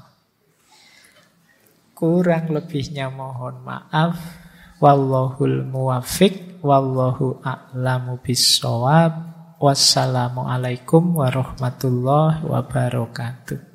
Kurang lebihnya mohon maaf. Wallahul muwafiq, wallahu a'lamu bissawab. Wassalamualaikum warahmatullahi wabarakatuh.